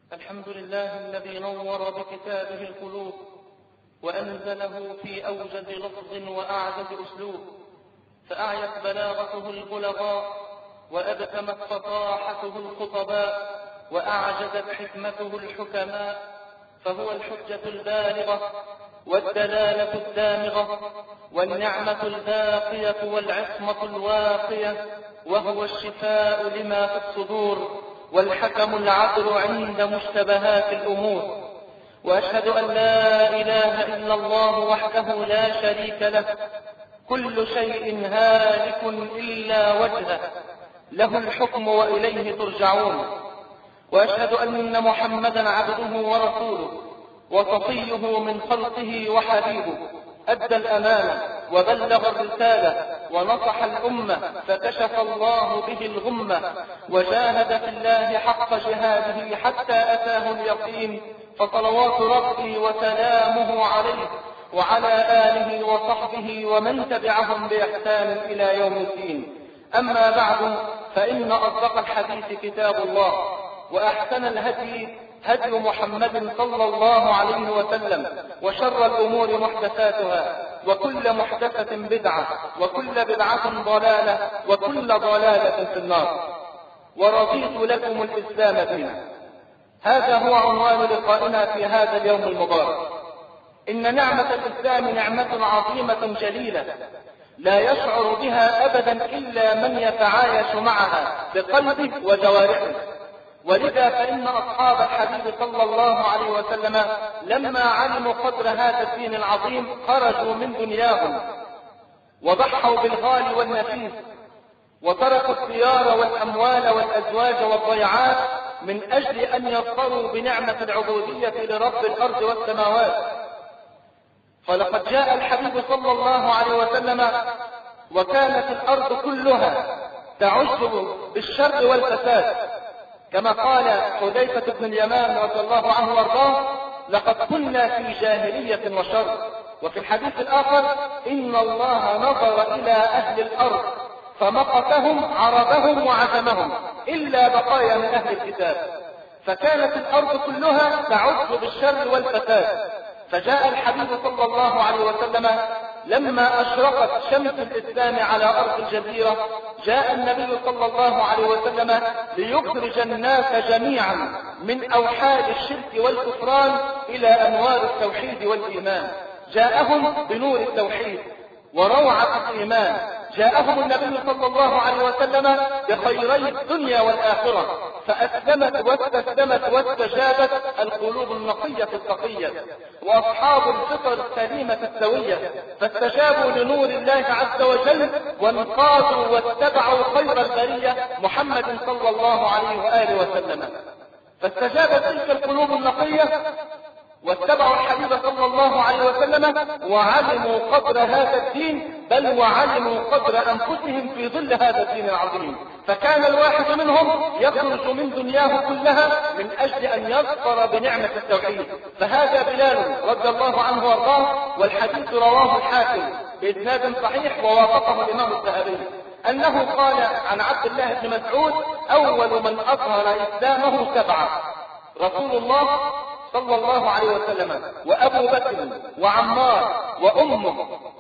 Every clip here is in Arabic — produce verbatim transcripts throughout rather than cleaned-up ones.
الحمد لله الذي نور بكتابه القلوب وأنزله في أوجز لفظ وأعجز أسلوب، فأعيت بلاغته البلغاء وأبتمت فصاحته الخطباء وأعجزت حكمته الحكماء، فهو الحجة البالغة والدلالة الدامغة والنعمة الباقية والعصمة الواقية، وهو الشفاء لما في الصدور والحكم العدل عند مشتبهات الأمور. وأشهد أن لا إله إلا الله وحده لا شريك له، كل شيء هالك إلا وجهه، له الحكم وإليه ترجعون. وأشهد أن محمدا عبده ورسوله وصفيه من خلقه وحبيبه، أدى الأمانة وبلغ الرسالة ونصح الأمة، فكشف الله به الغمة وجاهد في الله حق جهاده حتى أتاه اليقين، فصلوات ربي وسلامه عليه وعلى آله وصحبه ومن تبعهم بإحسان إلى يوم الدين. أما بعد، فإن أصدق الحديث كتاب الله، وأحسن الهدي هدي محمد صلى الله عليه وسلم، وشر الأمور محدثاتها، وكل محدثة بدعة، وكل بدعة ضلالة، وكل ضلالة في النار. ورضيت لكم الإسلام دينا. هذا هو عنوان لقائنا في هذا اليوم المبارك. إن نعمة الإسلام نعمة عظيمة جليلة لا يشعر بها أبدا إلا من يتعايش معها بقلبه وجوارحه. ولذا فإن أصحاب الحبيب صلى الله عليه وسلم لما علموا قدر هذا الدين العظيم خرجوا من دنياهم وضحوا بالغالي والنفيس، وتركوا الديار والأموال والأزواج والضيعات من أجل أن يظفروا بنعمة العبودية لرب الأرض والسماوات. فلقد جاء الحبيب صلى الله عليه وسلم وكانت الأرض كلها تعج بالشر والفساد، كما قال حذيفة بن اليمان رضي الله عنه وارضاه: لقد كنا في جاهلية وشر. وفي الحديث الآخر: إن الله نظر إلى أهل الأرض فمقتهم عربهم وعزمهم إلا بقايا من أهل الكتاب. فكانت الأرض كلها تعج بالشر والفساد. فجاء الحبيب صلى الله عليه وسلم لما أشرقت شمس الإسلام على أرض الجزيرة، جاء النبي صلى الله عليه وسلم ليخرج الناس جميعا من أوحال الشرك والكفران إلى أنوار التوحيد والإيمان. جاءهم بنور التوحيد وروعة الإيمان. جاءهم النبي صلى الله عليه وسلم بخيري الدنيا والآخرة، فأسلمت واستسلمت واستجابت القلوب النقية التقية وأصحاب الفطر السليمة السوية، فاستجابوا لنور الله عز وجل وانقادوا واتبعوا خير البرية محمد صلى الله عليه وآله وسلم. فاستجابت تلك القلوب النقية واتبعوا الحبيب صلى الله عليه وسلم وعلموا قدر هذا الدين، بل وعلموا قدر أنفسهم في ظل هذا الدين العظيم. فكان الواحد منهم يخرج من دنياه كلها من أجل أن يظفر بنعمة التوحيد. فهذا بلال رضي الله عنه وارضاه، والحديث رواه الحاكم بإسناد صحيح ووافقه الإمام الذهبي، أنه قال عن عبد الله بن مسعود: أول من أظهر إسلامه سبعة: رسول الله صلى الله عليه وسلم، وأبو بكر، وعمار، وأمه،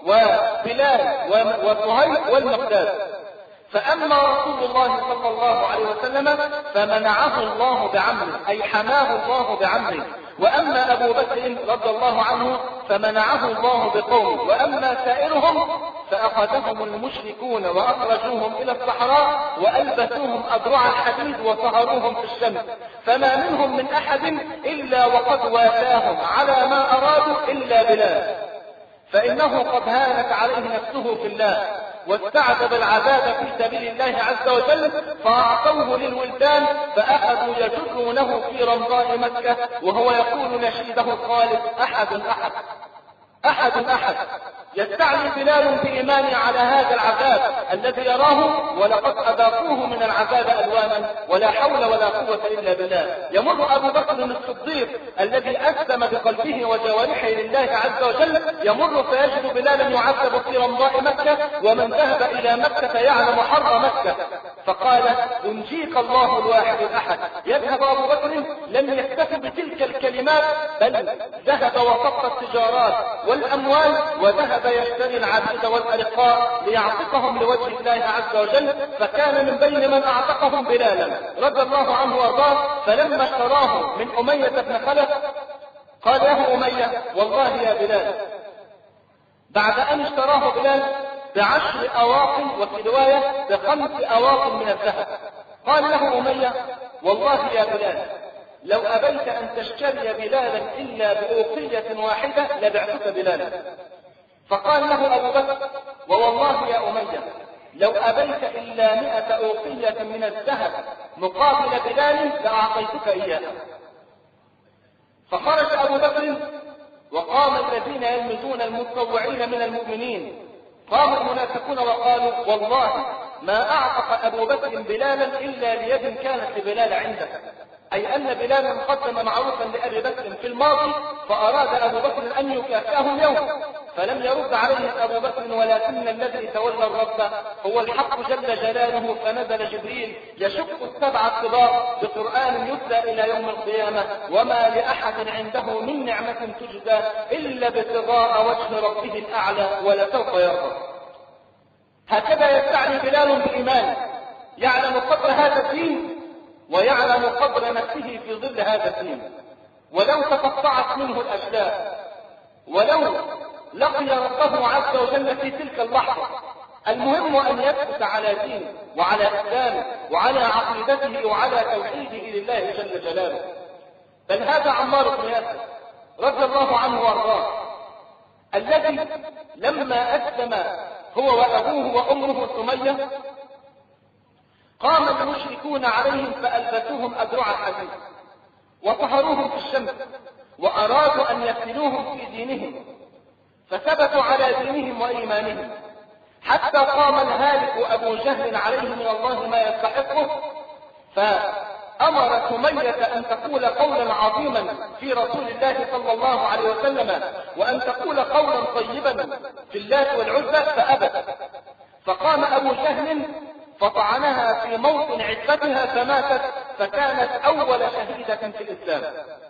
وبلال، وصهيب، والمقداد. فأما رسول الله صلى الله عليه وسلم فمنعه الله بعمره، أي حماه الله بعمره. وأما أبو بكر رضي الله عنه فمنعه الله بقومه. وأما سائرهم فأخذهم المشركون وأخرجوهم إلى الصحراء وألبسوهم أدرع الحديد وصهروهم في الشمس، فما منهم من أحد إلا وقد وافاهم على ما أرادوا إلا بلال، فإنه قد هانت عليه نفسه في الله واستعذب العذاب في سبيل الله عز وجل، فأعطوه للولدان فأخذوا يجرونه في رمضاء مكة وهو يقول نشيده الخالد: أحد أحد أحد أحد. يستعلي بلال بإيمانه على هذا العذاب الذي يراه، ولقد أذاقوه من العذاب ألوانا، ولا حول ولا قوة إلا بالله. يمر أبو بكر الصديق الذي أسلم بقلبه وجوارحه لله عز وجل، يمر فيجد بلالا يعذب في رمضاء مكة، ومن ذهب إلى مكة يعلم حر مكة. فقال ينجيك الله الواحد الأحد. يذهب أبو بكر لم يكتف بتلك الكلمات، بل ذهب وصف التجارات والأموال وذهب يشتري العبيد والأرقاء ليعتقهم لوجه الله عز وجل. فكان من بين من أعتقهم بلالا رضي الله عنه وارضاه. فلما اشتراه من أمية بن خلف قال له أمية والله يا بلال، بعد أن اشتراه بلال بعشر أواق وفي رواية بخمس أواق من الذهب، قال له أمية والله يا بلال لو أبيت أن تشتري بلالا إلا بأوقية واحدة لبعتك بلالا. فقال له أبو بكر ووالله يا أمية لو أبيت إلا مئة أوقية من الذهب مقابل بلال لأعطيتك إياها. فخرج أبو بكر وقام الذين يلمزون المتطوعين من المؤمنين، قام المنافقون وقالوا والله ما أعتق أبو بكر بلالا إلا ليد كانت لبلال عنده، أي أن بلالا قدم معروفا لأبي بكر في الماضي، فأراد أبو بكر أن يكافئه اليوم، فلم يرد عليه أبو بكر، ولكن الذي تولى الرب هو الحق جل جلاله. فنزل جبريل يشق السبع الطباق بقرآن يتلى إلى يوم القيامة، وما لأحد عنده من نعمة تجزى إلا ابتغاء وجه ربه الأعلى ولسوف يرضى. هكذا يستعني بلال بالإيمان، يعلم قدر هذا الدين ويعلم قدر نفسه في ظل هذا الدين، ولو تقطعت منه الأشلاء، ولو لقي ربه عز وجل في تلك اللحظة، المهم أن يثبت على دينه وعلى إسلامه وعلى عقيدته وعلى توحيده لله جل جلاله. بل هذا عمار بن ياسر رضي الله عنه وارضاه، الذي لما أسلم هو وأبوه وأمه سمية قام المشركون عليهم فألبسوهم أدرع الحديد وطهروهم في الشمس وأرادوا أن يفتنوهم في دينهم، فثبتوا على دينهم وإيمانهم حتى قام الهالك أبو جهل عليه من الله ما يستحقه، فأمر سمية أن تقول قولا عظيما في رسول الله صلى الله عليه وسلم، وأن تقول قولا طيبا في اللات والعزى، فأبت. فقام أبو جهل فطعنها في موطن عتبتها فماتت، فكانت أول شهيدة في الإسلام.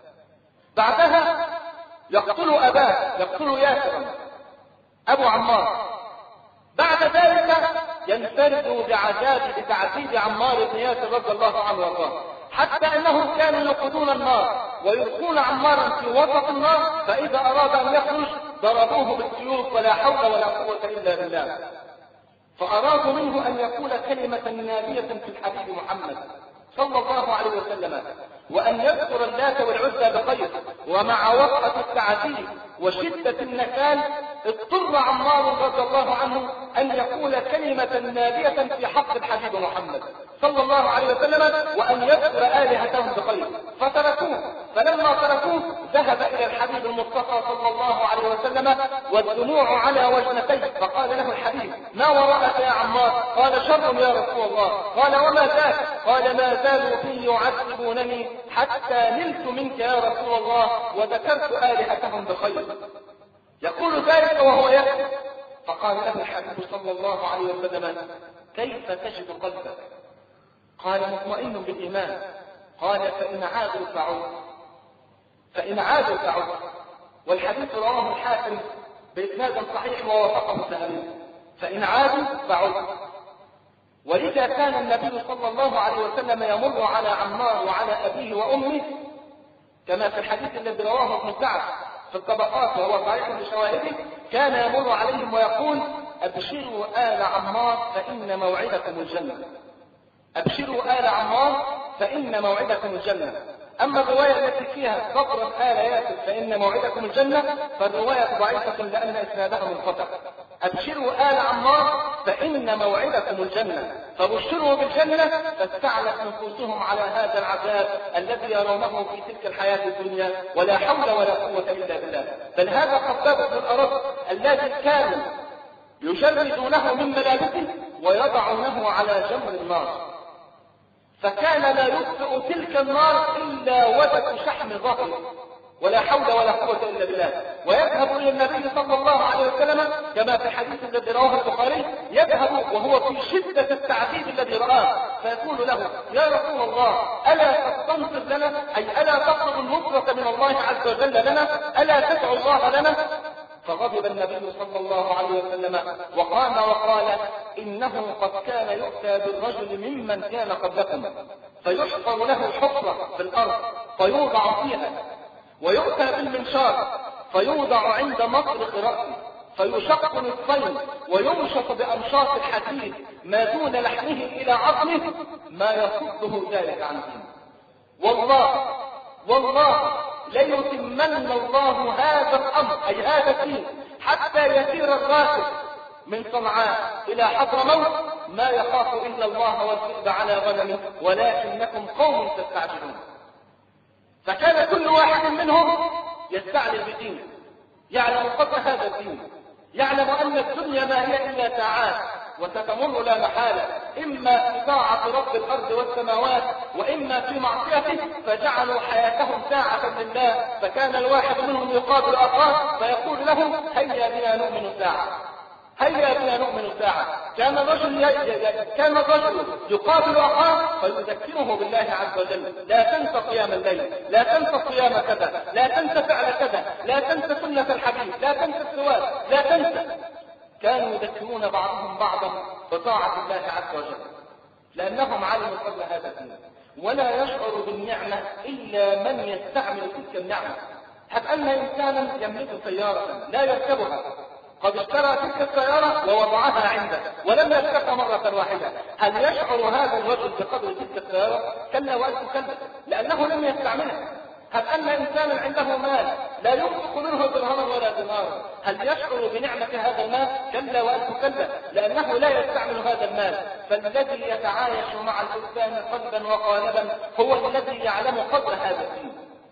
بعدها يقتل أباه، يقتل ياسرا أبو عمار. بعد ذلك ينفرد بعذاب بتعذيب عمار بن ياسر رضي الله عنه وارضاه، حتى أنهم كانوا يوقدون النار ويلقون عمارا في وسط النار، فإذا أراد أن يخرج ضربوه بالسيوف، ولا حول ولا قوة إلا بالله. فأرادوا منه أن يقول كلمة نابية في الحبيب محمد صلى الله عليه وسلم، وأن يذكر اللات والعزى بخير. ومع وقعة التعذيب وشدة النكال اضطر عمار رضي الله عنه أن يقول كلمة نابية في حق الحبيب محمد صلى الله عليه وسلم، وأن يذكر آلهتهم بخير. فتركوه، فلما تركوه ذهب إلى الحبيب المصطفى صلى الله عليه وسلم والدموع على وجنتيه، فقال له الحبيب ما وراءك يا عمار؟ قال شر يا رسول الله. قال وما ذاك؟ قال ما زالوا في يعذبونني حتى نلت منك يا رسول الله وذكرت آلهتهم بخير. يقول ذلك وهو يبكي، فقال له الحبيب صلى الله عليه وسلم كيف تجد قلبك؟ قال مطمئن بالإيمان. قال فإن عادوا فعود، فإن عادوا فعود. والحديث رواه الحاكم بإسناد صحيح ووافقه الذهبي، فإن عادوا فعود. ولذا كان النبي صلى الله عليه وسلم يمر على عمار وعلى أبيه وأمه كما في الحديث الذي رواه ابن سعد في الطبقات وهو صحيح بشواهده، كان يمر عليهم ويقول أبشروا آل عمار فإن موعدكم الجنة، أبشروا آل عمار فإن موعدكم الجنة. أما الرواية التي فيها فقرة آل ياسر فإن موعدكم الجنة فالرواية ضعيفة لأن إسنادها منقطع. أبشروا آل عمار فإن موعدكم الجنة، فبشروا بالجنة فاستعلت نفوسهم على هذا العذاب الذي يرونه في تلك الحياة الدنيا، ولا حول ولا قوة إلا بالله. بل هذا خباب بن الأرد الذي كانوا يجردونه من ملابسه ويضعونه على جمر النار، فكان لا يطفئ تلك النار إلا ودك شحم ظهره، ولا حول ولا قوة إلا بالله، ويذهب إلى النبي صلى الله عليه وسلم كما في الحديث الذي رواه البخاري، يذهب وهو في شدة التعذيب الذي رآه فيقول له: يا رسول الله، ألا تستنصر لنا؟ أي ألا تطلب النصرة من الله عز وجل لنا؟ ألا تدعو الله لنا؟ فغضب النبي صلى الله عليه وسلم وقام وقال: إنه قد كان يؤتى بالرجل ممن كان قبلكم فيحفر له حفرة في الأرض فيوضع فيها، ويؤتى بالمنشار فيوضع عند مطرق رأسه فيشق نصفين ويمشط بأمشاط الحديد ما دون لحمه إلى عظمه ما يصده ذلك عن دينه. والله والله ليتمن الله هذا الأمر أي هذا الدين حتى يسير الراكب من صنعاء إلى حضرموت ما يخاف إلا الله والذئب على غنمه ولكنكم قوم تستعجلون. فكان كل واحد منهم يستعلم بدينه، يعلم قدر هذا الدين، يعلم أن الدنيا ما هي إلا ساعات وستمر لا محالة، إما في طاعة رب الأرض والسماوات وإما في معصيته، فجعلوا حياتهم ساعة لله. فكان الواحد منهم يقابل أخاه فيقول له: هيا بنا نؤمن ساعة، هيا بنا نؤمن ساعة. كان الرجل كان الرجل يقابل أخاه فيذكره بالله عز وجل: لا تنسى قيام الليل، لا تنسى صيام كذا، لا تنسى فعل كذا، لا تنسى سنة الحبيب، لا تنسى السواك، لا تنسى. كانوا يذكرون بعضهم بعضا بطاعة الله عز وجل لأنهم علموا قبل هذا الدين. ولا يشعر بالنعمة إلا من يستعمل تلك النعمة. هب أن إنسانا يملك سيارة لا يركبها، قد اشترى تلك السيارة ووضعها عنده ولم يركبها مرة واحدة، هل يشعر هذا الرجل بقدر تلك السيارة؟ كلا وألف كلا، لأنه لم يستعملها. هل أن إنسانا عنده مال لا ينفق منه درهما ولا دينارا، هل يشعر بنعمة هذا المال؟ كلا وألف كلا، لأنه لا يستعمل هذا المال. فالذي يتعايش مع الإنسان قلبا وقالبا هو الذي يعلم قدر هذا الدين.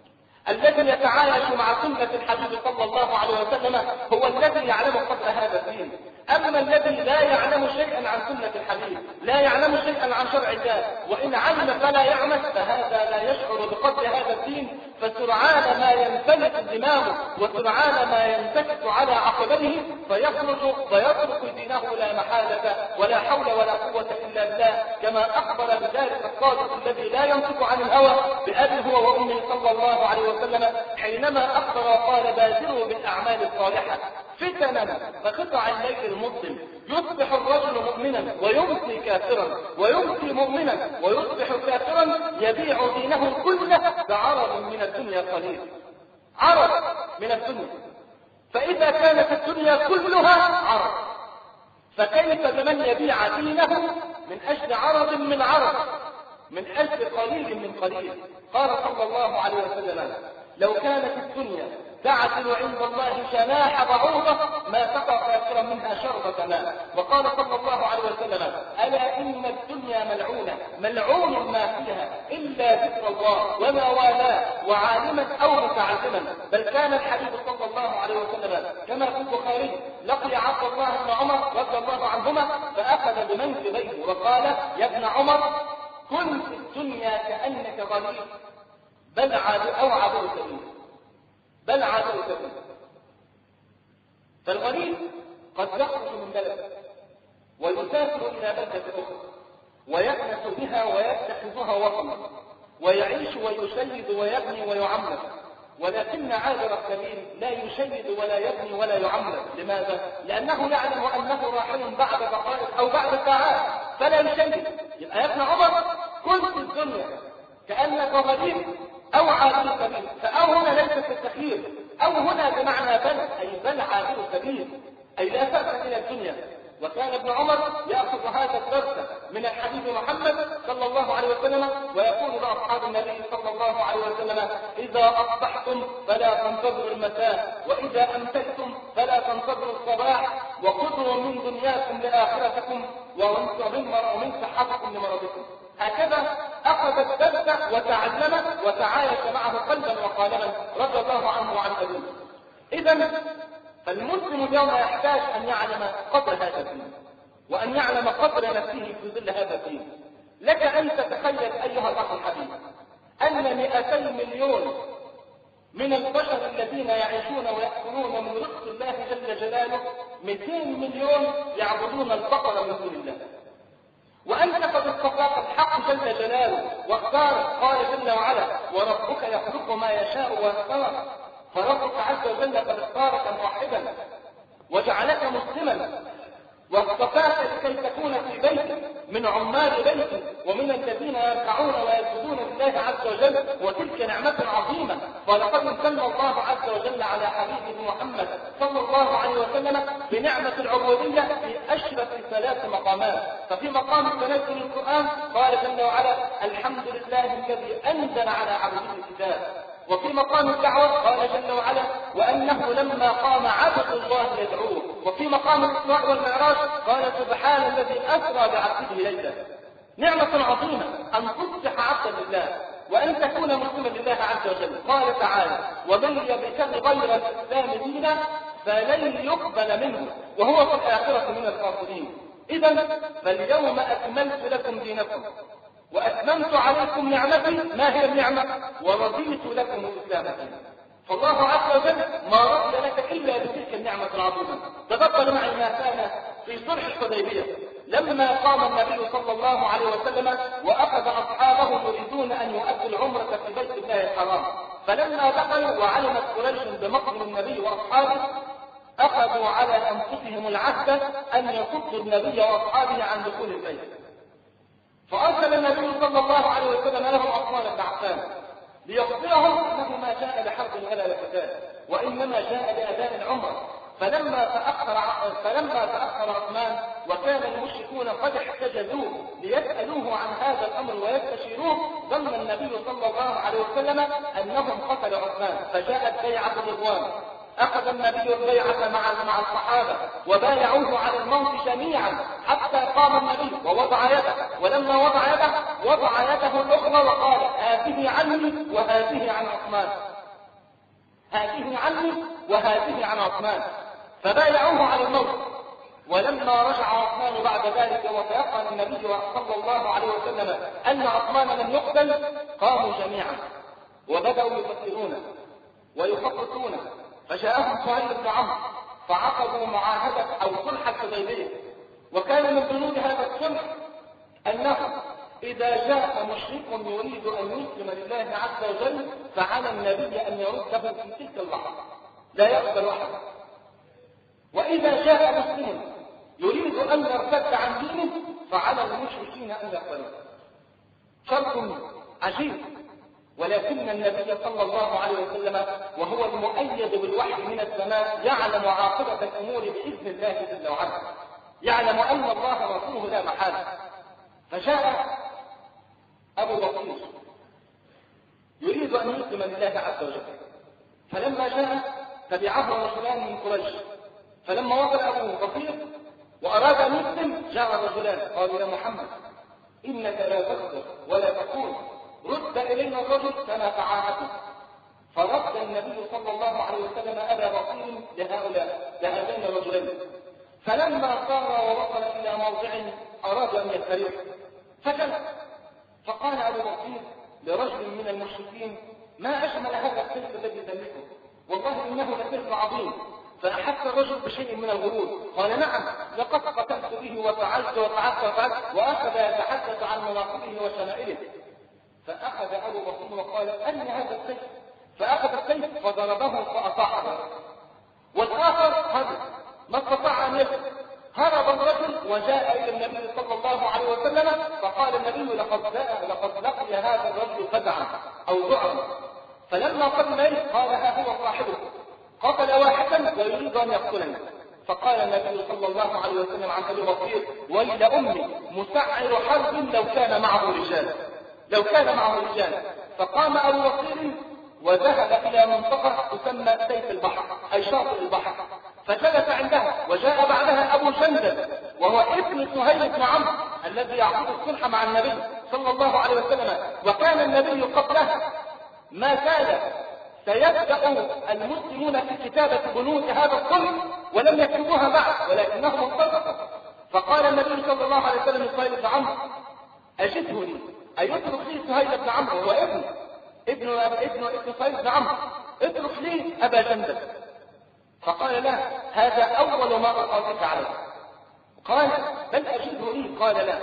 الذي يتعايش مع سنة الحبيب صلى الله عليه وسلم هو الذي يعلم قدر هذا الدين. أما الذي لا يعلم شيئا عن سنة الحبيب، لا يعلم شيئا عن شرع الله، وإن علم فلا يعمل، فهذا لا يشعر بقدر هذا الدين. فسرعان ما ينفلت دماغه وسرعان ما ينتكس على عقبته فيخرج فيترك دينه لا محالة ولا حول ولا قوة إلا بالله، كما أخبر بذلك الصادق الذي لا ينطق عن الهوى بأبي هو وأمه صلى الله عليه وسلم حينما أخبر وقال: بادروا بالأعمال الصالحة فتنا كقطع الليل المظلم، يصبح الرجل مؤمنا ويمسي كافرا، ويمسي مؤمنا ويصبح كافرا، يبيع دينه كله بعرض من الدنيا قليل، عرض من الدنيا. فإذا كانت الدنيا كلها عرض، فكيف بمن يبيع دينه من أجل عرض من عرض، من أجل قليل من قليل؟ قال صلى الله عليه وسلم: لو كانت الدنيا تعدل عند الله جناح بعوضة ما سقى كافرا منها شربة ماء. وقال صلى الله عليه وسلم: ألا إن الدنيا ملعونة ملعون ما فيها إلا ذكر الله وما والاه وعالما أو متعلما. بل كان الحبيب صلى الله عليه وسلم كما في البخاري لقي عبد الله بن عمر رضي الله عنهما فأخذ بمنكبيه وقال: يا ابن عمر، كن في الدنيا كأنك غريب بل عاد أو عبر سبيل بل عادوا سبيل. فالغريب قد يخرج من بلده ويسافر إلى بلدة أخرى ويكنس بها ويتخذها وطنا ويعيش ويشيد ويبني ويعمر، ولكن عابر السبيل لا يشيد ولا يبني ولا يعمر. لماذا؟ لأنه يعلم أنه راحل بعد دقائق أو بعد ساعات فلا يشيد. يبقى يا ابن عمر كن في الدنيا كأنك غريب أو عابر سبيل. فأو هنا ليس في التخيير، أو هنا بمعنى بل، أي بل عابر سبيل، أي لا تأتي إلى الدنيا. وكان ابن عمر يأخذ هذا الدرس من الحبيب محمد صلى الله عليه وسلم ويقول لأصحاب النبي صلى الله عليه وسلم: إذا أصبحتم فلا تنتظروا المساء، وإذا أمسيتم فلا تنتظروا الصباح، وخذوا من دنياكم لآخرتكم ومن صحتكم لمرضكم. هكذا أخذ الدرس وتعلم وتعايش معه قلبا وقالبا رضي الله عنه وعن أبيه. إذن فالمسلم اليوم يحتاج أن يعلم قدر هذا الدين وأن يعلم قدر نفسه في ظل هذا الدين. لك أن تتخيل أيها الأخ الحبيب أن مئتي مليون من البشر الذين يعيشون ويأكلون من رزق الله جل جلاله مئتين مليون يعبدون البقر من دون الله. وأنت قد اصطفاك الحق جل جلاله واختارك، قال جل وعلا: وربك يخلق ما يشاء ويختار. فربك عز وجل قد اختارك موحدا وجعلك مسلما، واصطفاك لكي تكون في بيتك من عمال بيتك ومن الذين يركعون ويسجدون لله عز وجل، وتلك نعمة عظيمة. ولقد امتن الله عز وجل على حبيبه محمد صلى الله عليه وسلم بنعمة العبودية في أشرف ثلاث مقامات. ففي مقام تنزل القرآن قال جل وعلا: الحمد لله الذي أنزل على عبده الكتاب. وفي مقام الدعوة قال جل وعلا: وأنه لما قام عبد الله يدعوه. وفي مقام الإسراء والمعراج قال: سبحان الذي أسرى بعبده ليلا. نعمة عظيمة أن تصبح عبدا لله وأن تكون مسلما لله عز وجل. قال تعالى: ومن يبتغ غير الإسلام دينا فلن يقبل منه وهو في الآخرة من الخاسرين. إذا فاليوم أكملت لكم دينكم وأتممت عليكم نعمتي. ما هي النعمة؟ ورضيت لكم الإسلام دينا. فالله عز وجل ما رضي لك إلا بتلك النعمة العظيمة. تذكر معي ما كان في صلح الحديبية لما قام النبي صلى الله عليه وسلم وأخذ أصحابه يريدون أن يؤدوا العمرة في بيت الله الحرام. فلما دخلوا وعلمت قريش بمقدم النبي وأصحابه أخذوا على أنفسهم العهد أن يصدوا النبي وأصحابه عن دخول البيت. فأرسل النبي صلى الله عليه وسلم لهم عثمان بن عفان ليخبرهم أنه ما جاء لحرب ولا لقتال، وإنما جاء لأداء العمرة. فلما تأخر فلما تأخر عثمان وكان المشركون قد احتجزوه ليسألوه عن هذا الأمر ويستشيروه، ظن النبي صلى الله عليه وسلم أنهم قتلوا عثمان، فجاءت بيعة الرضوان. أخذ النبي البيعة مع مع الصحابة وبايعوه على الموت جميعا حتى قام النبي ووضع يده، ولما وضع يده وضع يده الأخرى وقال: هذه عني وهذه عن عثمان، هذه عني وهذه عن عثمان. فبايعوه على الموت. ولما رجع عثمان بعد ذلك وتيقن النبي صلى الله عليه وسلم أن عثمان لم يقتل، قاموا جميعا وبدأوا يفكرون ويخططون. فجاءهم سهيل بن عمرو فعقدوا معاهدة أو صلح الحديبية. وكان من بنود هذا الصلح أنه إذا جاء مشرك يريد أن يسلم لله عز وجل فعلى النبي أن يرده في تلك اللحظة، لا يقبل أحد. وإذا جاء مسلم يريد أن يرتد عن دينه فعلى المشركين أن يقبلوه. شرط عجيب. ولكن النبي صلى الله عليه وسلم وهو المؤيد بالوحي من السماء يعلم عاقبة الأمور بإذن الله جل وعلا، يعلم أن الله رسوله لا محالة. فجاء أبو بكر يريد أن يسلم لله عز وجل. فلما جاء تبعه رجلان من قريش. فلما وصل أبو بكر وأراد أن يسلم جاء الرجلان قالوا: يا محمد إنك لا تقدر ولا تقول، رد إلينا الرجل كما تعاهدت. فرد النبي صلى الله عليه وسلم أبا بكر لهؤلاء لهذين الرجلين. فلما صار ووصل إلى موضع أراد أن يستريح فجلس. فقال أبو بكر لرجل من المشركين: ما أجمل هذا السيف الذي تملكه، والله إنه لسيف عظيم. فأحس الرجل بشيء من الغرور، قال: نعم لقد قتلت به وفعلت وفعلت وفعلت، وأخذ يتحدث عن مناقبه وشمائله. فأخذ أبو بكر وقال: أن هذا السيف. فأخذ السيف فضربه فأطاعه. والآخر هرب ما استطاع أن يفعل. هرب الرجل وجاء إلى النبي صلى الله عليه وسلم فقال النبي: لقد لقد لقي هذا الرجل فزعا أو ذعرا. فلما قدم إليه قال: ها هو صاحبه قتل واحدا ويريد أن يقتلني. فقال النبي صلى الله عليه وسلم عن أبي بكر: ويل أمي مسعر حرب لو كان معه رجال، لو كان معه رجال. فقام أبو بكر وذهب إلى منطقة تسمى سيف البحر أي شاطئ البحر، فجلس عندها. وجاء بعدها أبو جندل وهو ابن سهيل بن عمرو الذي يعقد الصلح مع النبي صلى الله عليه وسلم. وكان النبي قبله ما كان سيبدأ المسلمون في كتابة بنود هذا الصلح ولم يكتبوها بعد ولكنهم اتفقوا. فقال النبي صلى الله عليه وسلم لسهيل بن عمرو: أجده لي، أي اترك لي سهيل بن عمرو، هو ابن ابن ابن ابن سهيل بن عمرو. اترك لي أبا جندل. فقال لا، هذا أول ما أقاطعك عليه. قال بل أجده لي. قال لا.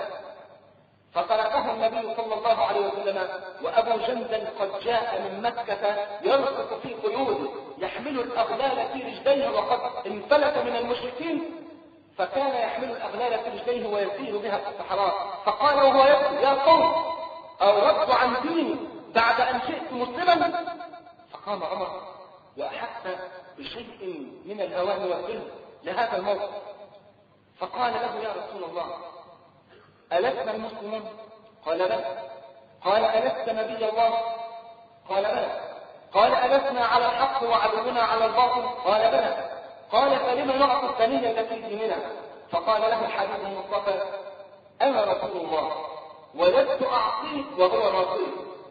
فتركه النبي صلى الله عليه وسلم وأبو جندل قد جاء من مكة يرقص في قيوده يحمل الأغلال في رجليه وقد انفلت من المشركين، فكان يحمل الأغلال في رجليه ويسير بها في الصحراء. فقال وهو يقول يا قوم أردت عن ديني بعد أن جئت مسلما. فقام عمر وأحس بشيء من الهوان والذل لهذا الموقف، فقال له يا رسول الله ألسنا المسلمون؟ قال لا. قال ألست نبي الله؟ قال بلى. قال ألسنا على الحق وعدونا على الباطل؟ قال بلى. قال فلما نعطي الثانية التي ديننا؟ فقال له الحبيب المصطفى أنا رسول الله ولست أعطيك وهو رسول.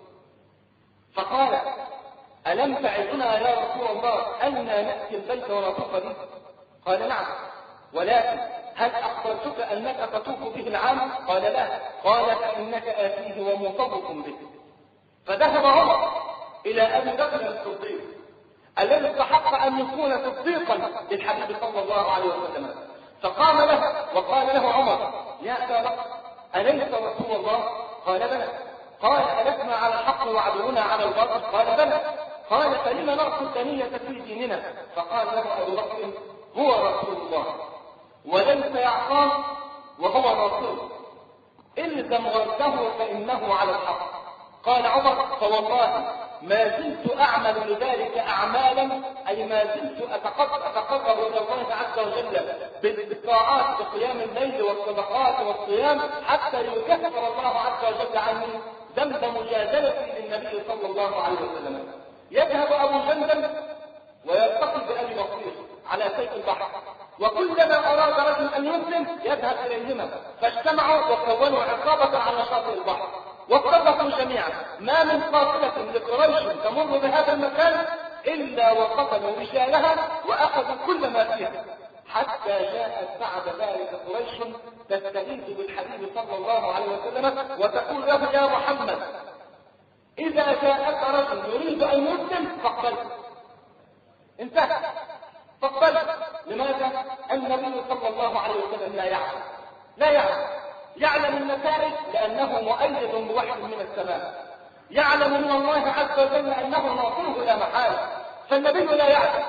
فقال ألم تعدنا يا رسول الله أن نأتي البيت ونطوف به؟ قال نعم، ولكن هل أخبرتك أنك تطوف به العام؟ قال لا. قال فإنك آتيه ومطوف به. فذهب عمر إلى أبي بكر الصديق الذي استحق أن يكون صديقا للحبيب صلى الله عليه وسلم، فقام له وقال له عمر يا أبا بكر أليس رسول الله؟ قال بلى. قال ألسنا على الحق وعدونا على الباطل؟ قال بلى. قال فلما نعطي الثانية في ديننا؟ فقال له أبو بكر هو رسول الله وليس يعصاه وهو رسول، إلزم غرته فإنه على الحق. قال عمر فوالله ما زلت أعمل لذلك أعمالا، أي ما زلت أتقرب إلى الله عز وجل بالطاعات بقيام الليل والصدقات والصيام حتى يكفر الله عز وجل عني ذنب مجادلتي للنبي صلى الله عليه وسلم. يذهب أبو جندل ويلتقي بأبي بصير على سيف البحر، وكلما أراد رجل أن يسلم يذهب إليهما، فاجتمعوا وكونوا عصابة على شاطئ البحر واتفقوا جميعا ما من قافلة لقريش تمر بهذا المكان إلا وقتلوا رجالها وأخذوا كل ما فيها، حتى جاءت بعد ذلك قريش تستغيث بالحبيب صلى الله عليه وسلم وتقول له يا محمد إذا جاءك رجل يريد أن يسلم فاقبله. انتهى، فاقبله. لماذا؟ النبي صلى الله عليه وسلم لا يعلم لا يعلم يعلم النتائج لأنه مؤيد بوحي من السماء، يعلم من الله عز وجل أنه ناصره لا محالة، فالنبي لا يعلم.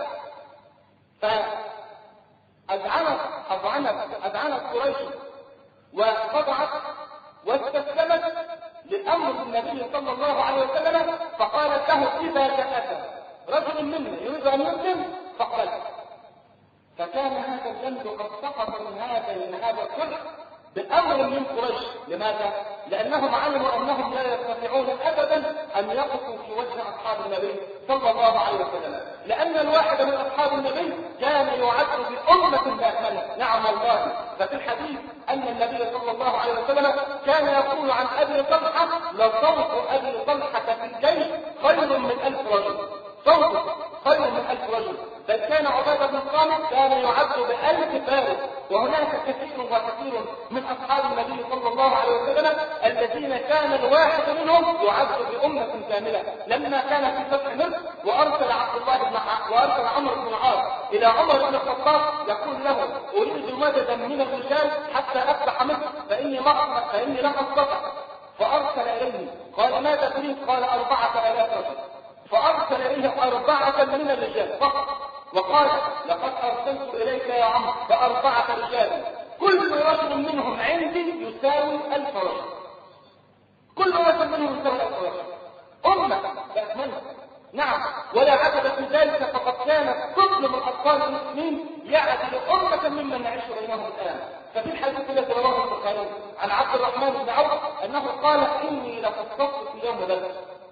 فأذعنت أذعنت أذعنت قريش وخضعت واستسلمت لأمر النبي صلى الله عليه وسلم، فقالت له إذا جاءك رجل منا يريد أن يسلم فاقبله. فكان هذا الجند قد سقط من هذا من هذا الصلح بأمر من قريش. لماذا؟ لأنهم علموا أنهم لا يستطيعون أبدا أن يقفوا في وجه أصحاب النبي صلى الله عليه وسلم، لأن الواحد من أصحاب النبي كان يعد بأمة بأكملها. نعم والله، ففي الحديث أن النبي صلى الله عليه وسلم كان يقول عن أبي طلحة لصوت أبي طلحة في الجيش خير من ألف رجل، صوته خير من ألف رجل. بل كان عبادة بن الصامت كان يعد بألف فارس. وهناك كثير وكثير من أصحاب النبي صلى الله عليه وسلم الذين كان الواحد منهم يعد بأمة كاملة. لما كان في فتح مصر وأرسل عبد الله بن وأرسل عمرو بن العاص إلى عمر بن الخطاب يقول له أريد مددا من الرجال حتى أفتح مصر فإني ما فإني لم أستطع. فأرسل إليه قال ماذا تريد؟ قال أربعة آلاف رجل. فأرسل إليه أربعة من الرجال فقط، وقال لقد أرسلت إليك يا عمرو بأربعة رجال كل رجل منهم عندي يساوي ألف رجل، كل رجل منهم يساوي ألف رجل، أمة بأكملها. نعم، ولا عجب في ذلك، فقد كان طفل من أطفال المسلمين يعدل أمة ممن نعيش بينهم الآن. ففي الحديث الذي رواه البخاري عن عبد الرحمن بن عوف أنه قال إني لتصدقت في يوم بدر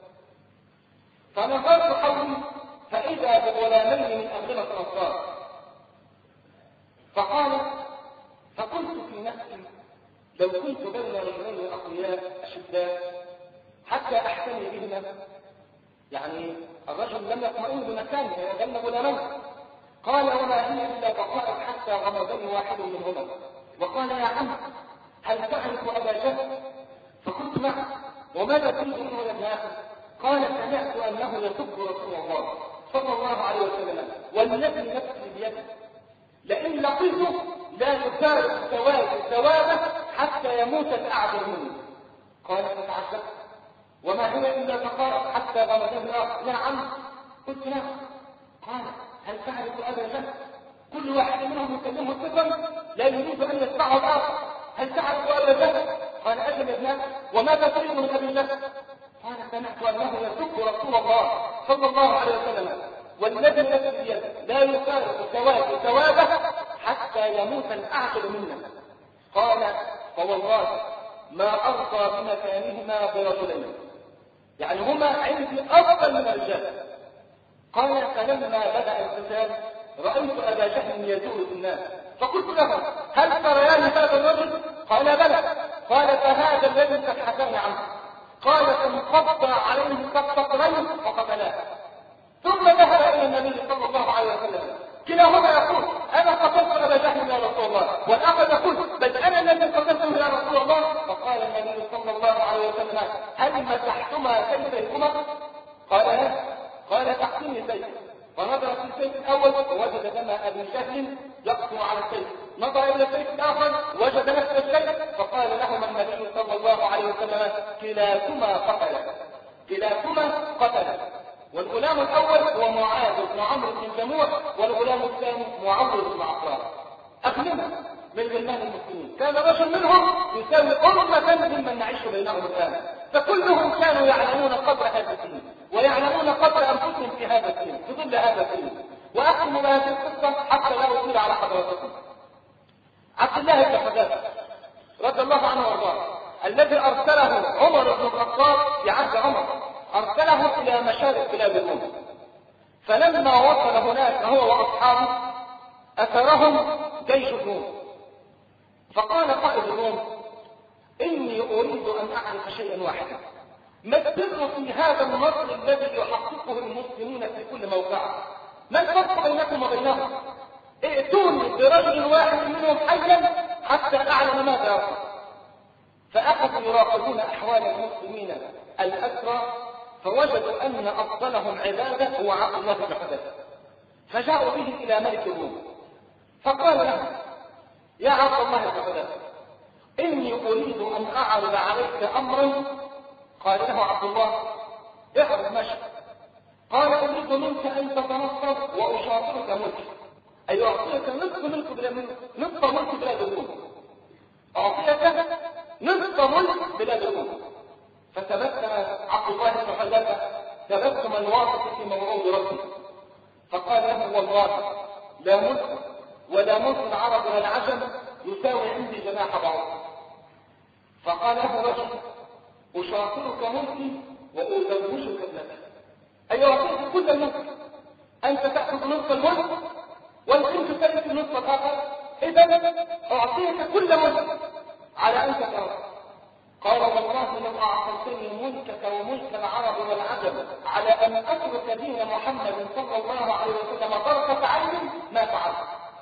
فنظرت حولي فإذا بغلامين من أمرنا الأنصار، فقال فقلت في نفسي لو كنت بين رجلين أقوياء أشداء حتى أحتمي بهما، يعني الرجل لم يطمئن بمكانه بين غلامان. قال وما هي إلا بقاء حتى غمضني واحد منهما وقال يا عم هل تعرف أبا جهل؟ فقلت نعم. وماذا تريد منه يا ابن أخي؟ قال سمعت أنه يسب رسول الله صلى الله عليه وسلم والذي نفسي بيده لئن لقيته لا يفارق ثواب ثوابه حتى يموت الأعدى منه. قال فتعجبت وما هي إلا دقائق حتى غمزه الآخر. نعم. قلت نعم. قال هل تعرف أبا جهل؟ كل واحد منهم يكلمه الثقل لا يريد أن يسمعه الآخر. هل تعرف أبا جهل؟ قال أجل يا ابنك. وماذا تريد من أبي جهل؟ قال سمعت أنه يسب رسول الله صلى الله عليه وسلم والذي نفسي بيده لا يفارق ثواب ثوابه حتى يموت الأعقل منا. قال فوالله ما أرضى بمكانهما برجلين، يعني هما عندي أفضل من الرجال. قال فلما بدأ القتال رأيت أبا جهل يجول في الناس فقلت لهم هل تريان هذا الرجل؟ قال بلى. قال فهذا الذي تبحثان عنه. قال فانقض عليه كالصقرين وقتلاه. ثم ذهب إلى النبي صلى الله عليه وسلم كلاهما يقول أنا قتلت أبا جهل يا رسول الله، والآخر يقول بل أنا الذي قتلته يا رسول الله. فقال النبي صلى الله عليه وسلم هل مسحتما سيفيكما؟ قال لا. قال تحتني سيف. فنظر في السيف الأول ووجد دم أبي جهل يقطر على السيف. نظر إلى السيف الآخر وجد نفس الشيء. فقال لهما النبي صلى الله عليه وسلم كلاكما قتل كلاكما قتل. والغلام الأول هو معاذ بن عمرو بن جموع، والغلام الثاني معوذ بن عفراء أغنمة من غلمان المسلمين. كان رجل منهم يساوي أمة ممن نعيش بينهم الآن، فكلهم كانوا يعلمون قدر هذا الدين ويعلمون قدر أنفسهم في هذا الدين في ظل هذا الدين. وأختم بهذه القصة حتى لا أطيل على حضراتكم. عبد الله بن حذافة رضي الله عنه وارضاه الذي أرسله عمر بن الخطاب في عهد عمر، أرسله إلى مشارق بلاد الروم. فلما وصل هناك هو وأصحابه أثرهم جيش الروم. فقال قائد الروم إني أريد أن أعرف شيئا واحدا، ما السر في هذا النصر الذي يحققه المسلمون في كل موقع؟ ما الفرق بينكم وبينهم؟ ائتوني برجل واحد منهم حيا حتى أعلم ماذا يصنع. فأخذوا يراقبون أحوال المسلمين الأسرى فوجدوا أن أفضلهم عبادة هو عبد الله بن حذافة. فجاءوا به إلى ملك الروم فقال له يا عبد الله بن حذافة إني أريد أن أعرض عليك أمرا. قال له عبد الله اعرض ماشي. قال أريد منك أن تتنصر وأشاطرك ملك، أي أعطيك نصف ملك بلاد نصف ملك بلاد الروم، أعطيك نصف ملك بلاد الروم. فتبسم عبد الله بن حذافة تبسم الواثق في موعود ربه فقال له والله لا ملك ولا ملك العرب ولا العجم يساوي عندي جناح بعوض. فقال له رجل أشاطرك ملكي وأزوجك ابنتي، أي أعطيك كل الملك، أنت تأخذ نصف الملك والكنت تأخذ النصف الآخر، إذا أعطيك كل ملك على أن تتوقع. قال والله لو أعطيتني ملكك وملك العرب والعجم على أن أترك دين محمد صلى الله عليه وسلم طرفة عين ما فعلت.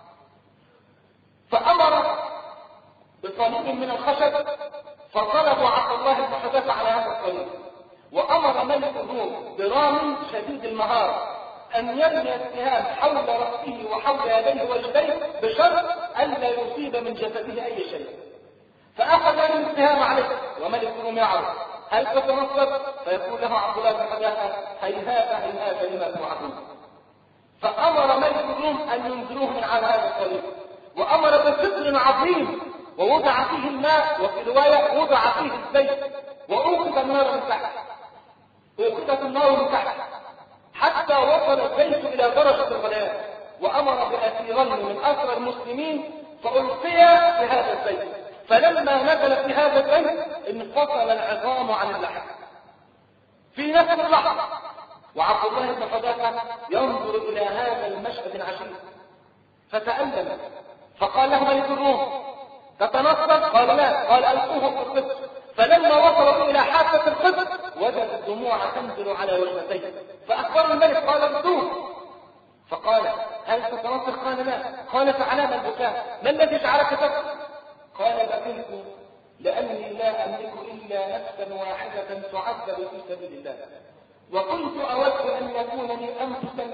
فأمر بصليب من الخشب فطلبوا عبد الله بن حذافة على هذا الصليب، وأمر ملك الروم برام شديد المهارة أن يرمي السهام حول رأسه وحول يديه ورجليه بشرط ألا يصيب من جسده أي شيء. فأخذ يرمي السهام عليه وملك الروم يعرف هل تتنصر؟ فيقول له عبد الله بن حذافة هيهات هيهات لما توعدون. فأمر ملك الروم أن ينزلوه من على هذا الطريق، وأمر بفطر عظيم ووضع فيه الماء، وفي رواية وضع فيه الزيت، وأوقد النار من تحت أوقدت النار من تحت حتى وصل الزيت إلى درجة الغليان. وأمر بأسيرين من أسرى المسلمين فألقيا في هذا الزيت، فلما نزل في هذا الزيت انفصل العظام عن اللحم في نفس اللحظة. وعبد الله بن حذافة ينظر إلى هذا المشهد العجيب فتألم، فقال له ملك الروم تتنصر؟ قال لا. قال ألقوه في القدس. فلما وصلوا إلى حافة القدس وجد الدموع تنزل على وجهتيه، فأخبر الملك قال ارجوه. فقال هل تتنصر؟ قال لا. قال فعلام البكاء؟ ما الذي جعلك تبكي؟ قال بكيت لأني لا أملك إلا نفسا واحدة تعذب في سبيل الله، وكنت أود أن يكون لي أنفسا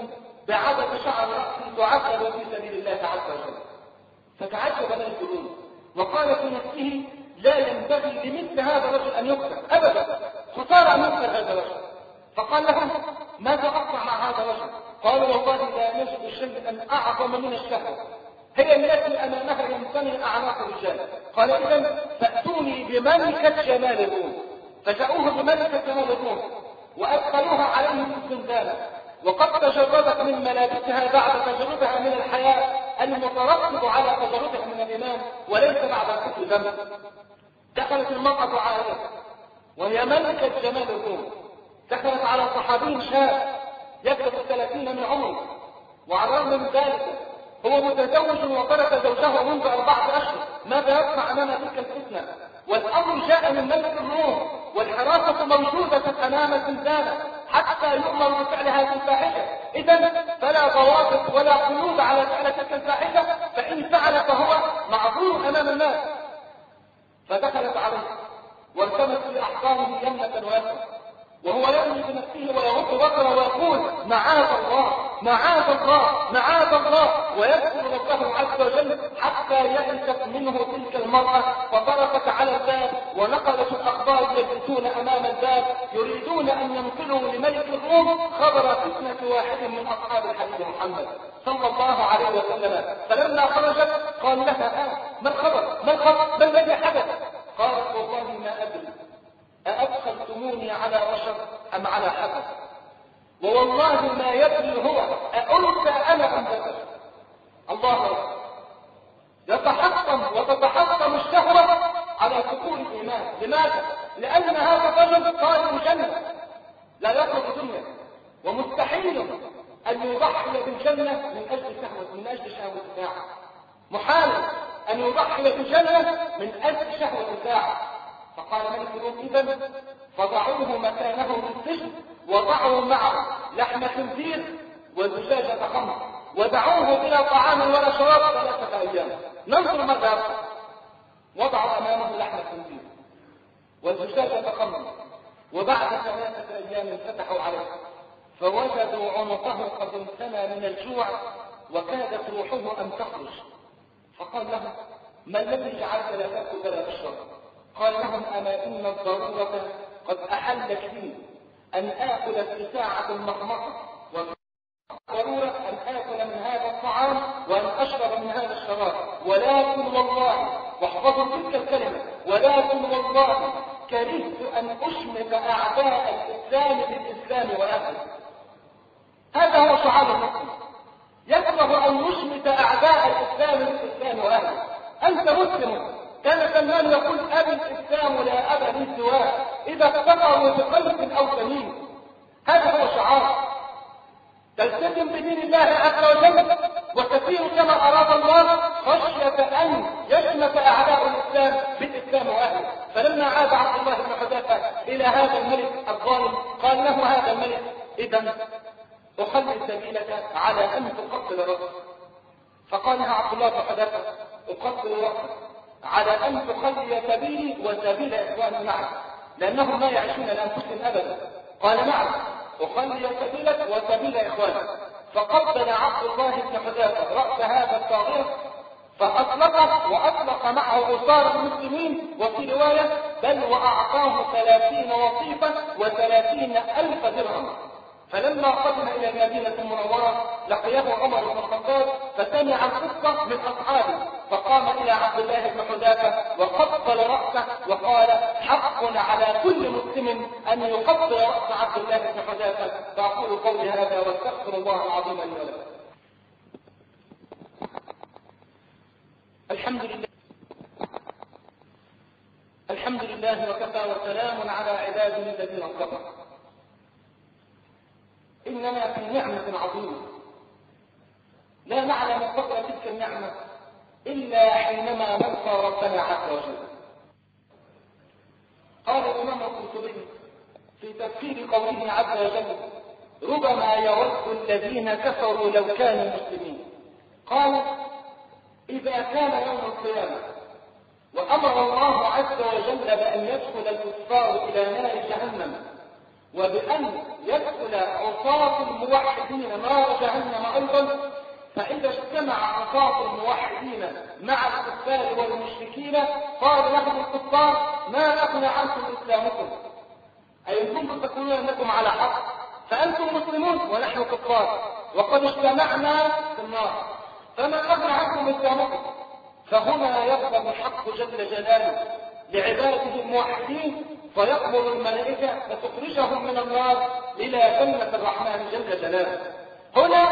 بعدد شعر رأسه تعذب في سبيل الله عز وجل. فتعجب له الجنود وقال في نفسه لا ينبغي لمثل هذا الرجل أن يقتل أبدا، خسارة أن يقتل هذا الرجل. فقال لهم ماذا أصنع مع هذا الرجل؟ قالوا والله لا نجد شيئا أعظم من الشهوة، هي التي أمامها ينثني أعناق الرجال. قال إذن فأتوني بملكة جمال الروم. فجاءوه بملكة جمال الروم وأدخلوها عليه في الزنزانة، وقد تجردت من ملابسها بعد تجربها من الحياة المترتب على تجربها من الإيمان وليس بعد الكفر ذنب. دخلت المرأة عارية وهي ملكة جمال الروم، دخلت على صحابي شاب يكتب ثلاثين من عمره، وعلى الرغم من ذلك هو متزوج وترك زوجه منذ أربعة أشهر. ماذا يصنع أمام تلك الفتنة؟ والأمر جاء من ملك الروم والحراسة موجودة أمام الزنزانة حتى يؤمر بفعل هذه الفاحشة. إذن فلا ضوابط ولا قيود على فعل تلك الفاحشة، فإن فعل فهو معذور أمام الناس. فدخلت عليه والتمس لأحضانه يمنة ويسرا، وهو يرمي بنفسه ويغض بصره ويقول معاذ الله معاذ الله معاذ الله، ويذكر ربه عز وجل حتى يئست منه تلك المرأة فطرقت على الباب ونقلت الأخبار يجلسون أمام الباب يريدون أن ينقلوا لملك الروم خبر فتنة واحد من أصحاب الحبيب محمد صلى الله عليه وسلم. فلما خرجت قال لها آه ما الخبر ما الخبر ما الذي حدث؟ قالت والله ما أدري أأدخلتموني على بشر أم على حدث، ووالله ما يدري هو أأنثى أنا أم ذكر. الله أكبر. يتحطم وتتحطم الشهوة على سكون الإيمان. لماذا؟ لأن هذا الرجل طالب جنة لا يطلب دنيا، ومستحيل أن يضحي بالجنة من أجل شهوة من أجل شهوة الساعة. محال أن يضحي بالجنة من أجل شهوة الساعة. فقال ملك الروم إذن فضعوه مكانه من السجن وضعوا معه لحم خنزير وزجاجة خمر ودعوه بلا طعام ولا شراب ثلاثة أيام. ننظر ماذا يفعل. وضعوا أمامه لحم خنزير وزجاجة خمر، وبعد ثلاثة أيام فتحوا عليه فوجدوا عنقه قد انثنى من الجوع وكادت روحه أن تخرج. فقال له ما الذي جعلك لا تأكل ولا تشرب؟ قال لهم أما إن الضرورة قد أحلت لي أن آكل في ساعة مخمصة، والضرورة أن آكل من هذا الطعام وأن أشرب من هذا الشراب، ولكن والله واحفظوا تلك الكلمة ولكن والله كرهت أن أشمت أعداء الإسلام بالإسلام وأهله. هذا هو شعار المسلم، يكره أن يشمت أعداء الإسلام بالإسلام وأهله. أنت مسلم. كان سلمان يقول أبي الإسلام لا أبا لي سواه إذا افتقروا بقلب أو سمين. هذا هو شعار. تلتزم بدين الله عز وجل وتسير كما أراد الله خشية أن يشمت أعداء الإسلام بالإسلام وأهله. فلما عاد عبد الله بن حذافة إلى هذا الملك الظالم قال له هذا الملك إذن أخلي سبيلك على أن تقتل رأسك. فقال لها عبد الله بن حذافة أقتل رأسك على أن تخلي سبيلي وسبيل إخواني معك لأنهم لا يعيشون لأنفسهم أبدا. قال نعم أخلي سبيلك وسبيل إخوانك. فقبل عبد الله بن حذافة رأس هذا الطاغية فأطلقه وأطلق معه أسار المسلمين، وفي رواية بل وأعطاه ثلاثين وصيفة وثلاثين ألف درهم. فلما قدم إلى المدينة المنورة لقيه عمر بن الخطاب فسمع القصة من أصحابه فقام إلى عبد الله بن حذافة وقبل رأسه وقال حق على كل مسلم أن يقبل رأس عبد الله بن حذافة. فأقول قولي هذا واستغفر الله العظيم لي ولكم. الحمد لله الحمد لله وكفى وسلام على عباده الذين اصطفى. إننا في نعمة عظيمة لا نعلم قدر تلك النعمة إلا حينما نلقى ربنا عز وجل. قال الإمام القرطبي في تفسير قوله عز وجل ربما يود الذين كفروا لو كانوا مسلمين. قال إذا كان يوم القيامة وأمر الله عز وجل بأن يدخل الكفار إلى نار جهنم وبأن يدخل عصاة الموحدين نار جهنم أيضا، فإذا اجتمع عصاة الموحدين مع الكفار والمشركين قال لهم الكفار ما أغنى عنكم إسلامكم، أي إن كنتم تقولون أنكم على حق فأنتم مسلمون ونحن كفار وقد اجتمعنا في النار، فما أغنى عنكم إسلامكم. فهنا يقبل الحق جل جلاله لعباده الموحدين فيأمر الملائكة فتخرجهم من النار إلى جنة الرحمن جل جلاله. هنا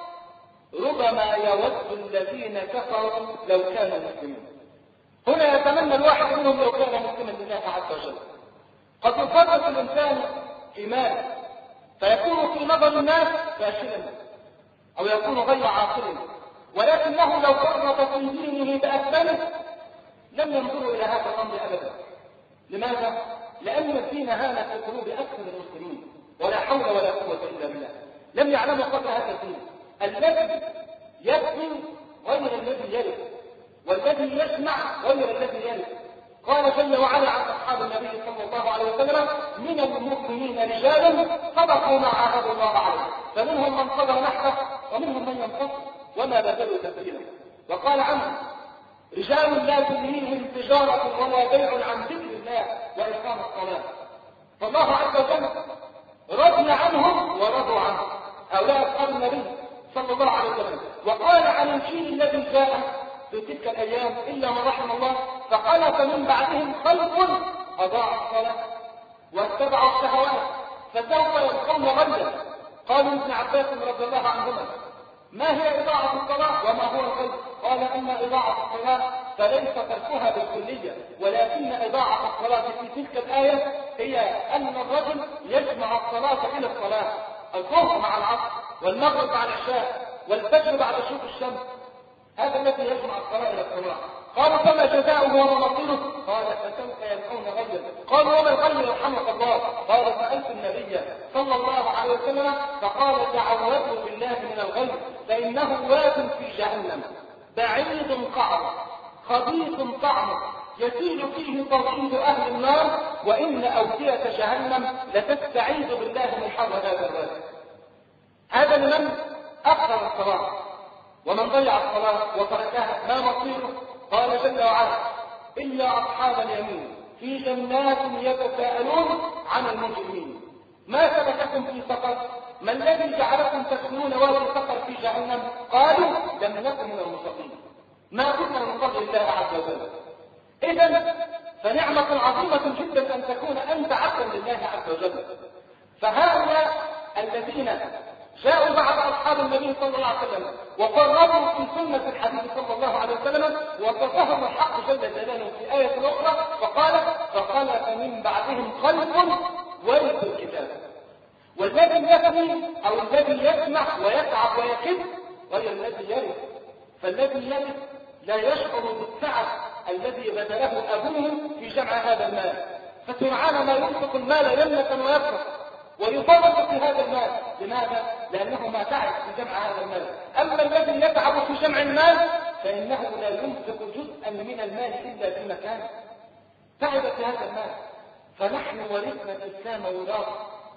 ربما يود الذين كفروا لو كانوا مسلمين. هنا يتمنى الواحد منهم لو كان مسلما لله عز وجل. قد يفرط الإنسان في ماله فيكون في نظر الناس فاشلا أو يكون غير عاقل، ولكنه لو فرط في دينه بأكمله لم ينظروا إلى هذا الأمر أبدا. لماذا؟ لأن الدين هان في قلوب أكثر المسلمين ولا حول ولا قوة إلا بالله. لم يعلموا قدر هذا الدين الذي يبني غير الذي يرث، والذي يسمع غير الذي يرث. قال جل وعلا عن أصحاب النبي صلى الله عليه وسلم من المؤمنين رجال صدقوا ما عاهدوا الله عليه فمنهم من قضى نحبه ومنهم من ينتصر وما بدلوا تبديلا. وقال عنه رجال لا تلهيهم تجارة ولا بيع عن ذكر الله وإقام الصلاة. فالله عز وجل رضي عنهم ورضوا عنه هؤلاء أصحاب النبي صلى الله عليه وسلم. وقال عن الجيل الذي جاء في تلك الأيام إلا من رحم الله فخلف من بعدهم خلق أضاعوا الصلاة واتبعوا الشهوات فسوف يلقون غيا. قالوا ابن عباس رضي الله عنهما ما هي إضاعة الصلاة وما هو الغي؟ قال أما إضاعة الصلاة فليس تركها بالكلية، ولكن إضاعة الصلاة في تلك الآية هي أن الرجل يجمع الصلاة إلى الصلاة، الظهر مع العصر والمغرب مع العشاء والفجر بعد شروق الشمس، هذا الذي يجمع الصلاة إلى الصلاة. قالوا فما جزاؤه وما مصيره؟ قال فسوف يلقون غيا. قالوا وما الغي يرحمك الله؟ قال سألت النبي صلى الله عليه وسلم فقال تعوذوا بالله من الغي فإنه واد في جهنم بعيد قعره خبيث طعمه يسيل فيه توحيد أهل النار وإن أودية جهنم لتستعيذ بالله من حر هذا الواد. هذا لمن أخر الصلاة، ومن ضيع الصلاة وتركها ما مصيره؟ قال جل وعلا إلا أصحاب اليمين في جنات يتساءلون عن المجرمين ما سلككم في سقر؟ ما الذي جعلكم تسكنون وادي سقر في جهنم؟ قالوا لم نكن من المصلين ما كنا نصلي الله عز وجل. إذن فنعمة عظيمة جدا أن تكون أنت عبدا لله عز وجل. فهؤلاء الذين جاءوا بعد أصحاب النبي صلى الله عليه وسلم وقرروا في سنة الحبيب صلى الله عليه وسلم وصفهم الحق جل جلاله في آية أخرى فقال فخلف من بعدهم خلف ورثوا الكتاب. والذي يفني أو الذي يسمع ويتعب ويكب غير الذي يرث. فالذي يرث لا يشعر بالتعب الذي بذله أبوه في جمع هذا المال، فسرعان ما ينفق المال يمنة ويفرق ويفرط في هذا المال. لماذا؟ لأنه ما تعب في جمع هذا المال. أما الذي يتعب في جمع المال فإنه لا ينفق جزءا من المال إلا في مكانه. تعب في هذا المال. فنحن ورثنا الإسلام وراثة.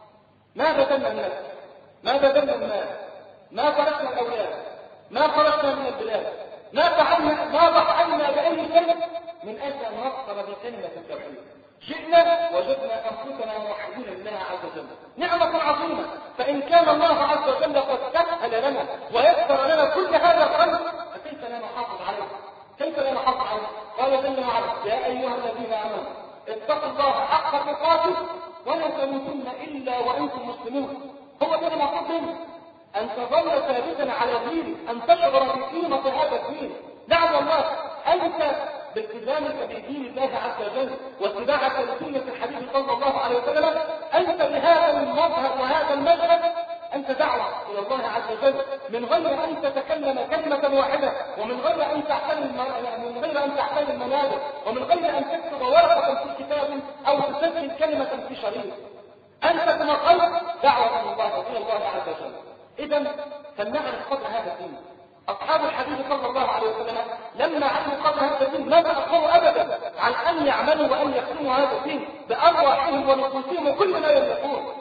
ما بدلنا الناس، ما بدلنا المال، ما فرقنا الأولاد، ما خرجنا من البلاد، ما فعلنا ما ضحينا بأي شيء من أجل أن نصل بكلمة التوحيد. جئنا وجدنا أنفسنا موحدين لله عز وجل. نعمة عظيمة. فإن كان الله عز وجل قد سهل لنا ويسر لنا كل هذا الخير فكيف لا نحافظ عليه؟ كيف لا نحافظ عليه؟ قال جل وعلا يا أيها الذين آمنوا اتقوا الله حق تقاته ولا تموتن إلا وأنتم مسلمون. هو ده المقصود منه، أن تظل ثابتا على دين، أن تشعر بقيمة هذا الدين. نعم والله أنت بالتزامك بدين الله عز وجل واتباعك لسنة الحبيب صلى الله عليه وسلم أنت بهذا المظهر وهذا المشهد أنت دعوة إلى الله عز وجل من غير أن تتكلم كلمة واحدة ومن غير أن تحتل من غير أن تحتل المنابر ومن غير أن تكتب ورقة في كتاب أو تسجل كلمة في شريط. أنت كما قلت دعوة إلى الله إلى الله عز وجل. إذن فلنعرف قدر هذا الدين. أصحاب الحبيب صلى الله عليه وسلم لما علموا قدر هذا الدين ما تأخروا أبدا عن أن يعملوا وأن يخدموا هذا الدين بأرواحهم ونفوسهم وكل ما يملكون.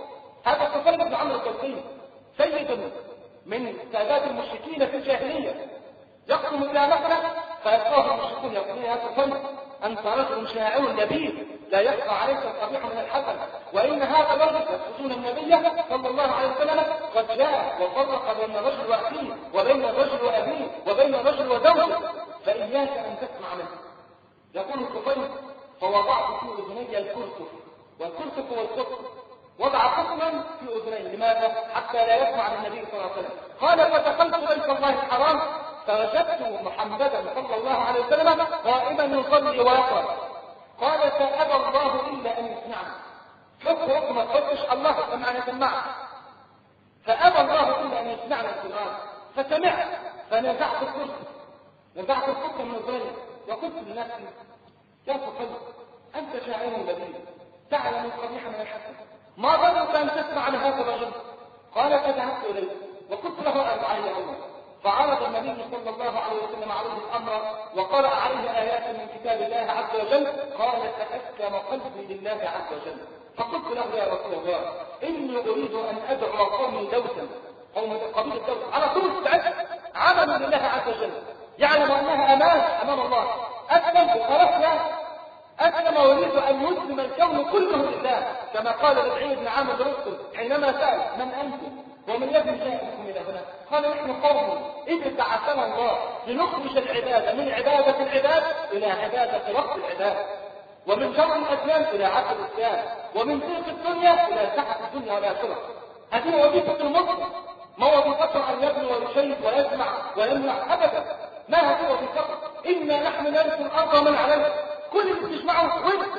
هذا الطفيل بن عمرو الدوسي سيد من سادات المشركين في الجاهلية، يقدم إلى مكة فيلقاه المشركون يقولون يا طفيل أنت رجل شاعر نبيل لا يخفى عليك القبيح من الحسن، وإن هذا الرجل يقصدون النبي صلى الله عليه وسلم قد جاء وفرق بين الرجل وأخيه وبين الرجل وأبيه وبين الرجل وزوجه، فإياك أن تسمع منه. يقول الطفيل فوضعت في أذني الكرسف، والكرسف هو القطن، وضع قطنا في أذنيه. لماذا؟ حتى لا يسمع من النبي صلى الله عليه وسلم. قال فدخلت بيت الله الحرام فوجدت محمدا صلى الله عليه وسلم قائما يصلي ويقرأ. قال فأبى الله إلا أن يسمعني. حكم حكم ما تحطش الله سمعني سمعت. فأبى الله إلا أن يسمعني القرآن فسمعت فنزعت الكرسي، نزعت الكرسي من أذني وقلت لنفسي يا طفل أنت شاعر نبيل تعلم القبيح من الحسن، ما ظنك أن تسمع لهذا الرجل؟ قال فذهبت إليه وقلت له أربعين يوما، فعرض النبي صلى الله عليه وسلم عليه الأمر وقرأ عليه آيات من كتاب الله عز وجل. قال فأسلم قلبي لله عز وجل. فقلت له يا رسول الله إني أريد أن أدعو قومي دوسا، قوم قبيلة دوس على طول استعد عملوا لله عز وجل، يعلم أنها أمانة أمام الله. أسلم وخرجت أسلم ويريد أن يسلم الكون كله لله، كما قال ربعي بن عامر الرسل حينما سأل من أنتم ومن يبني جاءكم إلى هنا؟ قال نحن قوم إذ بعثنا الله لنخرج العبادة من عبادة العباد إلى عبادة رب العباد، ومن شر الأسلام إلى عبد الإسلام، ومن ضيق الدنيا إلى سعة الدنيا والآخرة. هذه وظيفة المسلم، ما وظيفته أن يبني ويشيد ويسمع ويمنع أبدا، ما هذه وظيفته. إنا نحن نرث الأرض من عليها، كل اللي تسمعه ويبقى،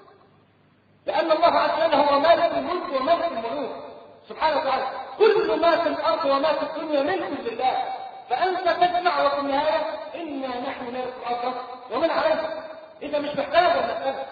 لأن الله عز وجل هو مالك الملك ومالك الملوك سبحانه وتعالى. كل ما في الأرض وما في الدنيا ملك لله، فأنت تسمع وفي النهاية إنا نحن نرث الأرض ومن عليها. إذا مش محتاج المسألة.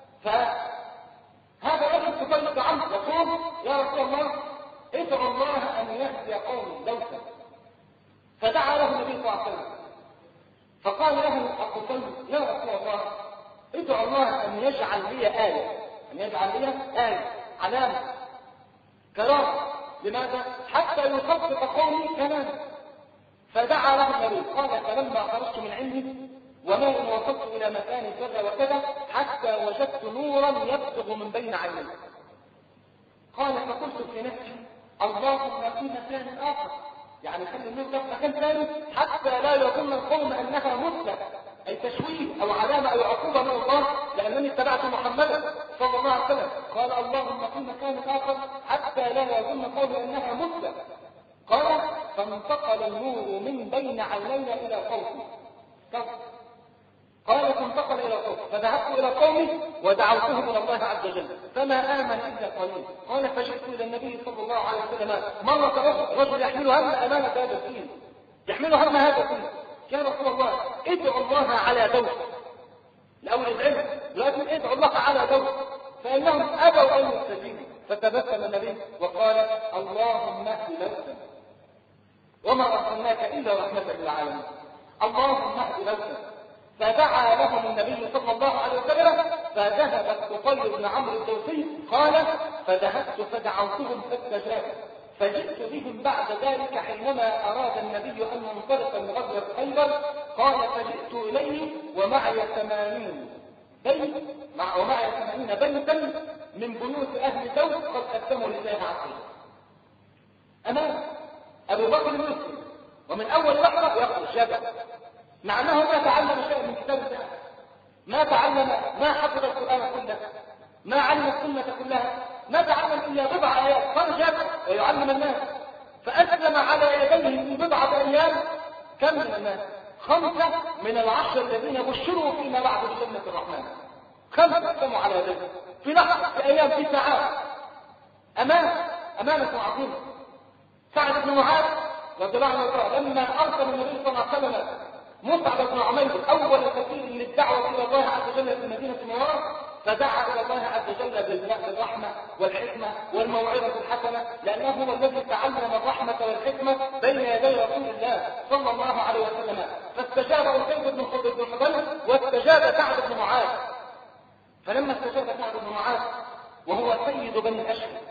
فهذا الرجل تطلق عنه يقول يا رسول الله ادعو الله أن يهدي قوم دوسا. فدعا له النبي صلى الله عليه وسلم فقال له الطفيل يا رسول الله ادعو الله أن يجعل لي آية، أن يجعل لي آية علامة كرامة. لماذا؟ حتى يصدق قومي كلامه. فدعا له النبي قال فلما خرجت من عندي وما إن وصلت إلى مكان كذا وكذا حتى وجدت نورا يبدغ من بين عيني. قال فقلت في نفسي اللهم في مكان آخر، يعني خلي النور ده في مكان ثاني حتى لا يظن القوم أنها مثلى أي تشويه أو علامة أو عقوبة من الله لأنني اتبعت محمدا صلى الله عليه وسلم. قال اللهم في مكان آخر حتى لا يظن قوم أنها مثلى. قال فانتقل النور من بين عيني إلى قومي. قال فانتقل إلى قومي فذهبت إلى قومي ودعوتهم إلى الله عز وجل فما آمن إلا قليل. قال فجئت إلى النبي صلى الله عليه وسلم مرة أخرى رجل يحمل هم أمانة هذا الدين، يحمل هم هذا الدين. يا رسول الله ادعو الله على دوس. الأول العلم لكن ادعو الله على دوس فإنهم أبوا أن يستجيبوا. فتبسم النبي وقال اللهم اهد دوسا وما أرسلناك إلا رحمة للعالمين، اللهم اهد دوسا. فدعا لهم النبي صلى الله عليه وسلم فذهب الطفيل بن عمرو الدوسي. قال فذهبت فدعوتهم فاستجابوا فجئت بهم بعد ذلك حينما أراد النبي أن ينطلق من غزوة خيبر. قال فجئت إليه ومعي ثمانين بيت مع ومعي ثمانين بيتا من بيوت أهل دوس قد قدموا لله عز وجل. أمام أبو بكر المسلم ومن أول لحظة يخرج جبل مع أنه ما تعلم شيء من كتاب الله، ما تعلم ما حفظ القرآن كله، ما علم السنة كلها، ما تعلم إلا بضع آيات. خرج ويعلم الناس فأسلم على يديه في بضعة أيام كم من الناس؟ خمسة من العشر الذين بشروا فيما بعد بجنة الرحمن. خمسة أسلموا على يديه في لحظة في أيام في ساعات. أمانة أمانة عظيمة. سعد بن معاذ رضي الله عنه لما أرسل النبي صلى الله عليه وسلم مصعب بن عمير أول سفير للدعوة إلى الله عز وجل في مدينة منورة فدعا إلى الله عز وجل بالرحمة والحكمة والموعظة الحسنة لأنه هو الذي تعلم الرحمة والحكمة بين يدي رسول الله صلى الله عليه وسلم. فاستجاب أسيد بن حضير واستجاب سعد بن معاذ. فلما استجاب سعد بن معاذ وهو سيد بني أشهر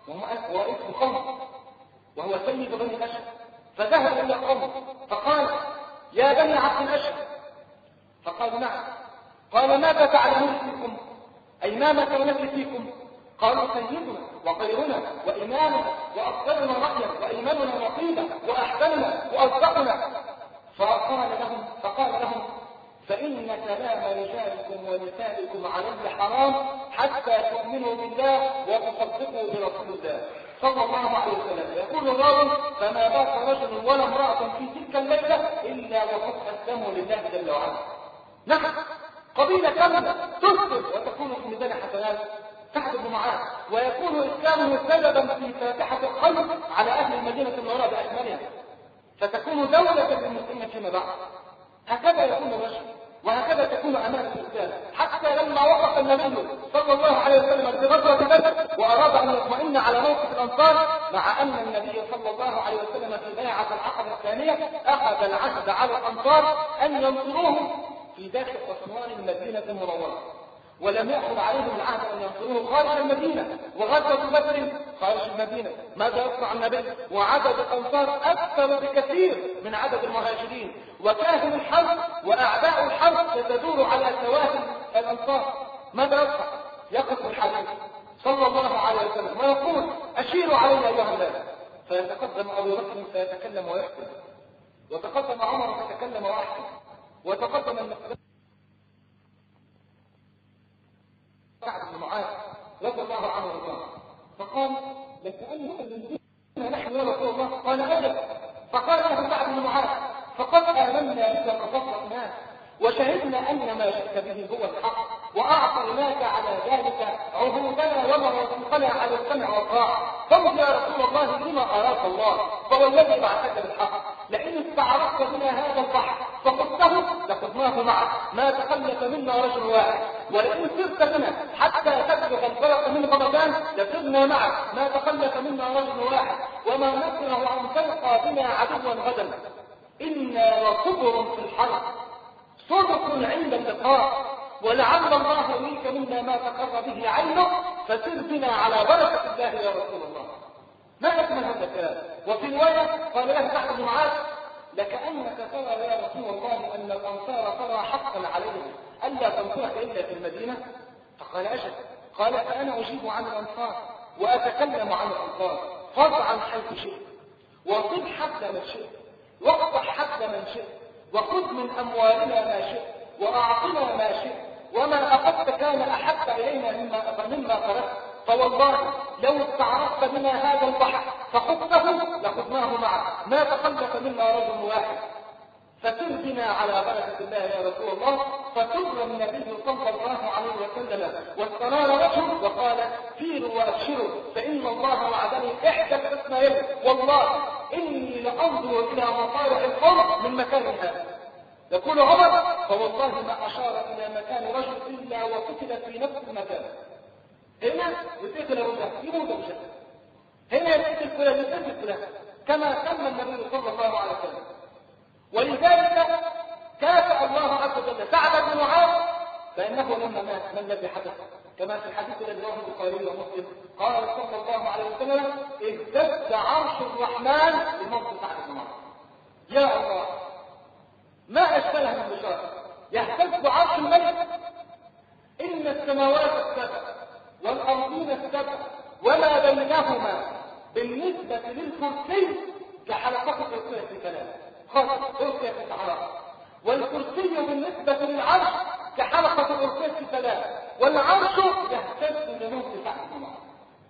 وهو اسم قوم وهو سيد بني الأشهر، فذهب إلى قوم فقال يا بني عبد الأشهر، فقالوا نعم. قال ماذا تعلمون فيكم؟ أي ما مكانتي فيكم؟ قالوا سيدنا وخيرنا وإمامنا وأفضلنا رأيا وإيماننا نقيبا وأحسننا وأصدقنا. فقال لهم فقال لهم فإن كلام رجالكم ونسائكم علي حرام حتى تؤمنوا بالله وتصدقوا برسول الله صلى الله عليه وسلم. يقول الراوي فما بات رجل ولا امرأة في تلك الليلة إلا وقد أسلموا لله جل وعلا. نعم، قبيلة كاملة تسلم وتكون في ميزان حسنات سعد بن معاذ، ويكون إسلامه سببا في فاتحة القلب على أهل المدينة المنورة بأكملها، فتكون دولة للمسلمين فيما بعد. هكذا يكون الرجل، وهكذا تكون أمانة الإسلام. حتى لما وقف النبي صلى الله عليه وسلم في غزوة بدر وأراد أن يطمئن على موقف الأنصار، مع أن النبي صلى الله عليه وسلم في بيعة العقبة الثانية أخذ العهد على الأنصار أن ينصروهم في داخل أسوار المدينة المنورة، ولم يأخذ عليهم العهد أن ينصروه خارج المدينة. وغزوة بدر خارج المدينة، ماذا يصنع النبي؟ وعدد الأنصار أكثر بكثير من عدد المهاجرين، وكاهن الحرب وأعداء الحرب تدور على سواهل الأنصار. ماذا يصنع؟ يقف الحديث صلى الله عليه وسلم ويقول أشيروا علي أيها الناس، فيتقدم أبو بكر فيتكلم ويحكم، وتقدم عمر فيتكلم ويحكم، وتقدم المقدام سعد بن معاذ رضي الله عنه وارضاه، فقال لكأنه نحن يا رسول الله. قال أجل. فقال له سعد بن معاذ فقد آمنا بك كفصل الناس وشهدنا أن ما جئت به هو الحق، وأعطيناك على ذلك عهودنا ومواثيقنا على السمع والطاعة، فامض يا رسول الله لما أراك الله، فوالذي بعثك بالحق لئن استعرضت بنا هذا البحر فخذته لخذناه معك ما تخلف منا رجل واحد، ولئن سرت بنا حتى تبلغ الفرق من غمدان لسرنا معك ما تخلف منا رجل واحد، وما نكره أن تلقى بنا عدوا غدا، إنا لصبر في الحرب صدق عند اللقاء، ولعل الله يريك منا ما تقر به عينه، فسر بنا على بركة الله يا رسول الله. ما أكمل هذا الكلام. وفي رواية قال له سعد بن معاذ لكأنك ترى يا رسول الله أن الأنصار ترى حقا عليهم ألا تنصرك إلا في المدينة؟ فقال أجل. قال فأنا أجيب عن الأنصار وأتكلم عن الأنصار، فض عن حيث شئت، وصب حد من شئت، واقطع حد من شئت، وخذ من أموالنا ما شئت، وأعطنا ما شئت، وما أخذت كان أحب إلينا مما مما تركت، فوالله لو استعرضت بنا هذا البحر فخذته لخذناه معك ما تخلف منا رجل واحد، فسر بنا على بركة الله يا رسول الله. فسر النبي صلى الله عليه وسلم واستنار وجهه وقال سيروا وأبشروا فإن الله وعدني إحدى الحسنيين، والله إني لأنظر إلى مصارع القوم من مكان هذا. يقول عمر فوالله ما أشار إلى مكان رجل إلا وقتل في نفس المكان. هنا يتقتل رجل يموت رجل، هنا يتقتل فلان يتقتل فلان، كما سمى النبي صلى الله عليه وسلم. ولذلك كافأ الله عز وجل سعد بن معاذ، فإنه لما مات ما الذي حدث؟ كما في الحديث الذي رواه البخاري ومسلم قال صلى الله عليه وسلم اهتز عرش الرحمن بموت سعد بن معاذ. يا الله ما أشبه من بشارة يهتز عرش الملك. إن السماوات السبع والأرضين السبع وما بينهما بالنسبة للكرسي كحلقات الكرسي في كلام خاصة كرسي في العراق، والكرسي بالنسبة للعرش كحلقة الكرسي في كلام، والعرش يهتز لموت سعد بن معاذ.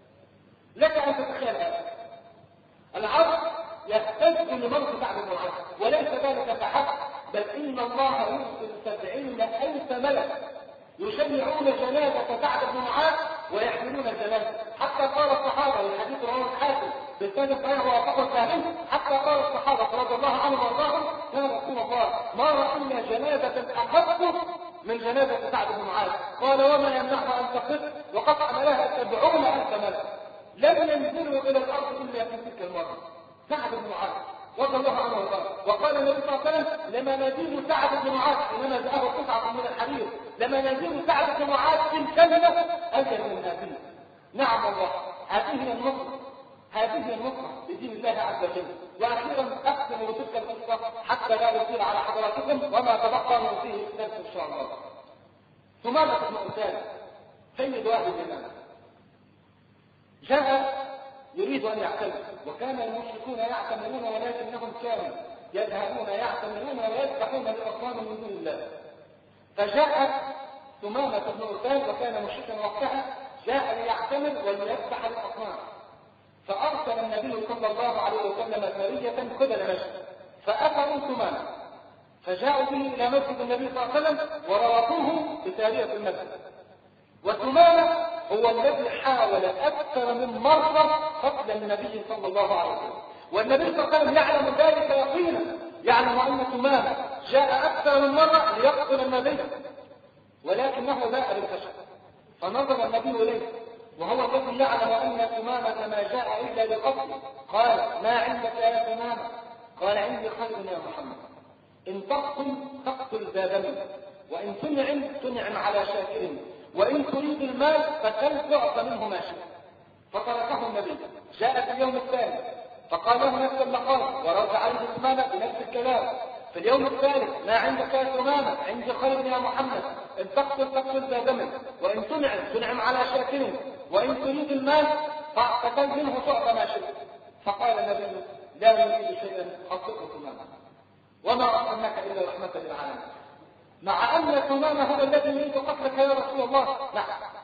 لك أن تتخيل هذا، العرش يهتز لموت سعد بن معاذ، وليس ذلك فحسب، بل إن الله يرسل سبعين ألف ملك يشيعون جنازة سعد بن معاذ ويحملون الجنازة، حتى قال الصحابة والحديث رواه الحاكم بالسند صحيح ووافقه الفاهم، حتى قال الصحابة رضي الله عنهم وارضاهم يا رسول الله ما رأينا جنازة أخف من جنازة سعد بن معاذ. قال وما يمنعها أن تخف وقد حملها سبعون ألف ملك لم ينزلوا إلى الأرض إلا في تلك المرة. سعد بن معاذ رضي الله عنه وارضاه. وقال النبي صلى الله عليه وسلم لما نزيل سعد بن معاذ حينما جاءه قطعة من الحرير لما نزيل سعد بن معاذ في الجنة أجل من هذه. نعم الله هذه هي النصرة، هذه هي النصرة لدين الله عز وجل. وأخيرا أختم بتلك القصة حتى لا أطيل على حضراتكم، وما تبقى نوصيه الإسلام إن شاء الله. ثمامة بن أساد سيد أهل اليمن جاء يريد أن يعتمر، وكان المشركون يعتمرون ولكنهم كانوا يذهبون يعتمرون ويذبحون لأصنام من دون الله. فجاء ثمامة بن أساد وكان مشركا وقتها، جاء ليعتمر وليذبح للأصنام. فأرسل النبي صلى الله عليه وسلم سرية قبل نجد، فأتوا ثمامة فجاءوا به إلى مسجد النبي صلى الله عليه وسلم وربطوه بسارية المسجد. وثمامة هو الذي حاول أكثر من مرة قتل النبي صلى الله عليه وسلم، والنبي صلى الله عليه وسلم يعلم ذلك يقينا، يعلم أن ثمامة جاء أكثر من مرة ليقتل النبي، ولكنه باء بالفشل. فنظر النبي إليه وهو الذي يعلم أن ثمامة ما جاء إلا لقتله، قال: ما عندك يا ثمامة؟ قال: عندي خير يا محمد، إن تقتل تقتل ذا دم، وإن تنعم تنعم على شاكر، وإن تريد المال فسل تعطى منه ما شئت. فتركه النبي. جاء في اليوم الثاني فقال له نفس المقال، ورد عليه ثمامة بنفس الكلام. في اليوم الثالث: ما عندك يا ثمامة؟ عندي خير يا محمد، إن تقتل تقتل ذا دم، وإن تنعم تنعم على شاكر، وإن تريد المال فسل منه تعطى ما شئت. فقال النبي: لا نريد شيئا أطلقه ثمامة، وما أرسلناك إلا رحمة للعالمين. مع أن ثمامة هو الذي يريد قتلك يا رسول الله، نعم،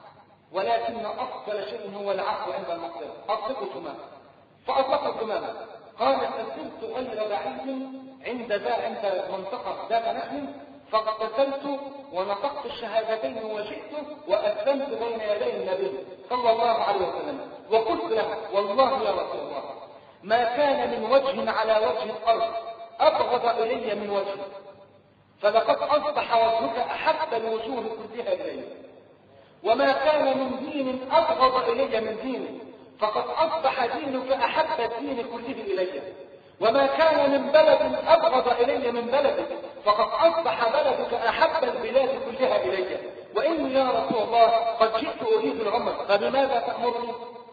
ولكن أفضل شيء هو العفو عند المقدرة. أطلقوا ثمامة. فأطلقوا ثمامة. قال: فسرت غير بعيد عند ذا عند منطقة ذات نخل، فاقتتلت ونطقت الشهادتين وجئت وأسلمت بين يدي النبي صلى الله عليه وسلم، وقلت له: والله يا رسول الله ما كان من وجه على وجه الأرض أبغض إلي من وجهك، فلقد أصبح وجهك أحب الوجوه كلها إلي، وما كان من دين أبغض إلي من دينك، فقد أصبح دينك أحب الدين كله إلي، وما كان من بلد أبغض إلي من بلدك، فقد أصبح بلدك أحب البلاد كلها إلي، وإني يا رسول الله قد جئت أريد العمر، فبماذا تأمرني؟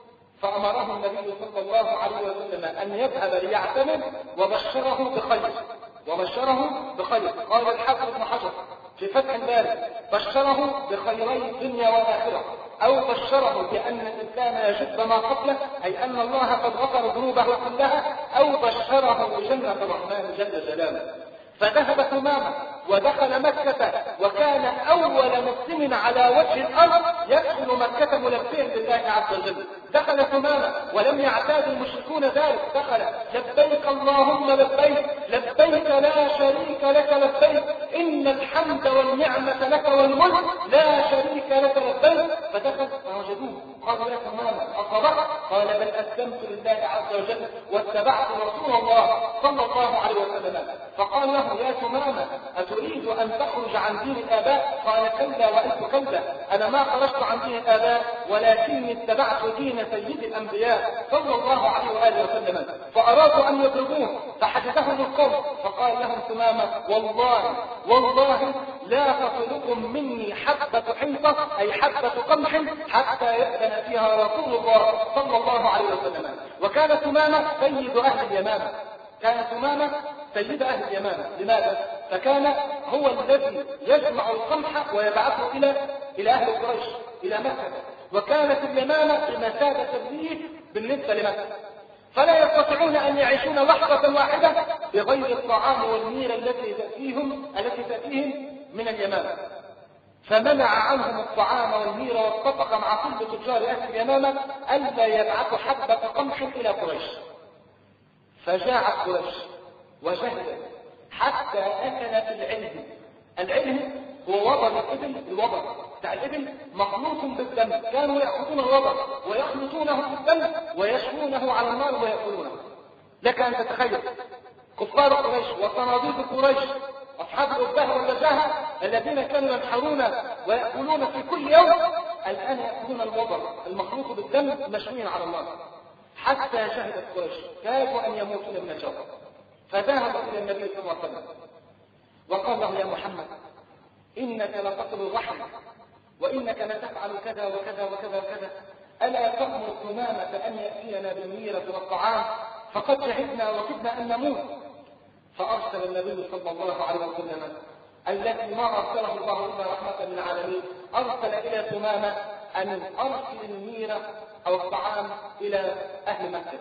فأمره النبي صلى الله عليه وسلم أن يذهب ليعتمر، وبشره بخير، وبشره بخير. قال الحافظ ابن حجر في فتح الباري: بشره بخيري الدنيا والآخرة، أو بشره بأن الإنسان يجد ما قبله، أي أن الله قد غفر ذنوبه كلها، أو بشره بجنة الرحمن جل جلاله. فذهب ثمامة ودخل مكة، وكان أول مسلم على وجه الأرض يدخل مكة ملبيا لله عز وجل. دخل ثمامة ولم يعتاد المشركون ذلك، دخل: لبيك اللهم لبيك، لبيك لا شريك لك لبيك، إن الحمد والنعمة لك والملك لا شريك لك لبيك. فدخل فوجدوه قالوا: يا ثمامة أصبحت؟ قال: بل أسلمت لله عز وجل واتبعت رسول الله صلى الله عليه وسلم. فقال له: يا ثمامة أتريد أن تخرج عن دين الآباء؟ قال: كلا وألف كلا، أنا ما خرجت عن دين الآباء، ولكني اتبعت دين سيد الأنبياء صلى الله عليه وآله وسلم. فأرادوا أن يضربوه فحدثهم القوم، فقال لهم ثمامة: والله والله لا تصلكم مني حبة حنطة، أي حبة قمح، حتى يأذن فيها رسول الله صلى الله عليه وسلم. وكان ثمامة سيد أهل اليمامة، كان ثمامة سيد أهل اليمامة. لماذا؟ فكان هو الذي يجمع القمح ويبعثه إلى إلى أهل قريش إلى مكة، وكانت اليمامة بمثابة الريف بالنسبة لمكة، فلا يستطيعون أن يعيشون لحظة واحدة بغير الطعام والمير التي تأتيهم التي تأتيهم من اليمامة. فمنع عنهم الطعام والمير والصفقة مع كل تجار أهل اليمامة ألا يبعثوا حبة قمح إلى قريش. فجاعت قريش وجهدت حتى أكلت العلم. العلم هو وبر الإبل، الوبر بتاع الإبل مخلوط بالدم، كانوا يأخذون الوبر ويخلطونه بالدم ويشوونه على النار ويأكلونه. لك أن تتخيل كفار قريش وصناديق قريش أصحاب الأبهة والنجاهة الذين كانوا ينحرون ويأكلون في كل يوم، الآن يأكلون الوبر المخلوط بالدم مشوين على النار. حتى شهدت قريش كادوا أن يموتون من الجوع، فذهبوا إلى النبي صلى الله عليه وسلم وقال له: يا محمد إنك لتقتل الرحم، وإنك لتفعل كذا وكذا وكذا وكذا، ألا تأمر ثمامة أن يأتينا بالميرة والطعام فقد جهدنا وكدنا أن نموت. فأرسل النبي صلى الله عليه وسلم الذي ما أرسله الله إلا رحمة للعالمين، أرسل إلى ثمامة أن أرسل الميرة أو الطعام إلى أهل مكة.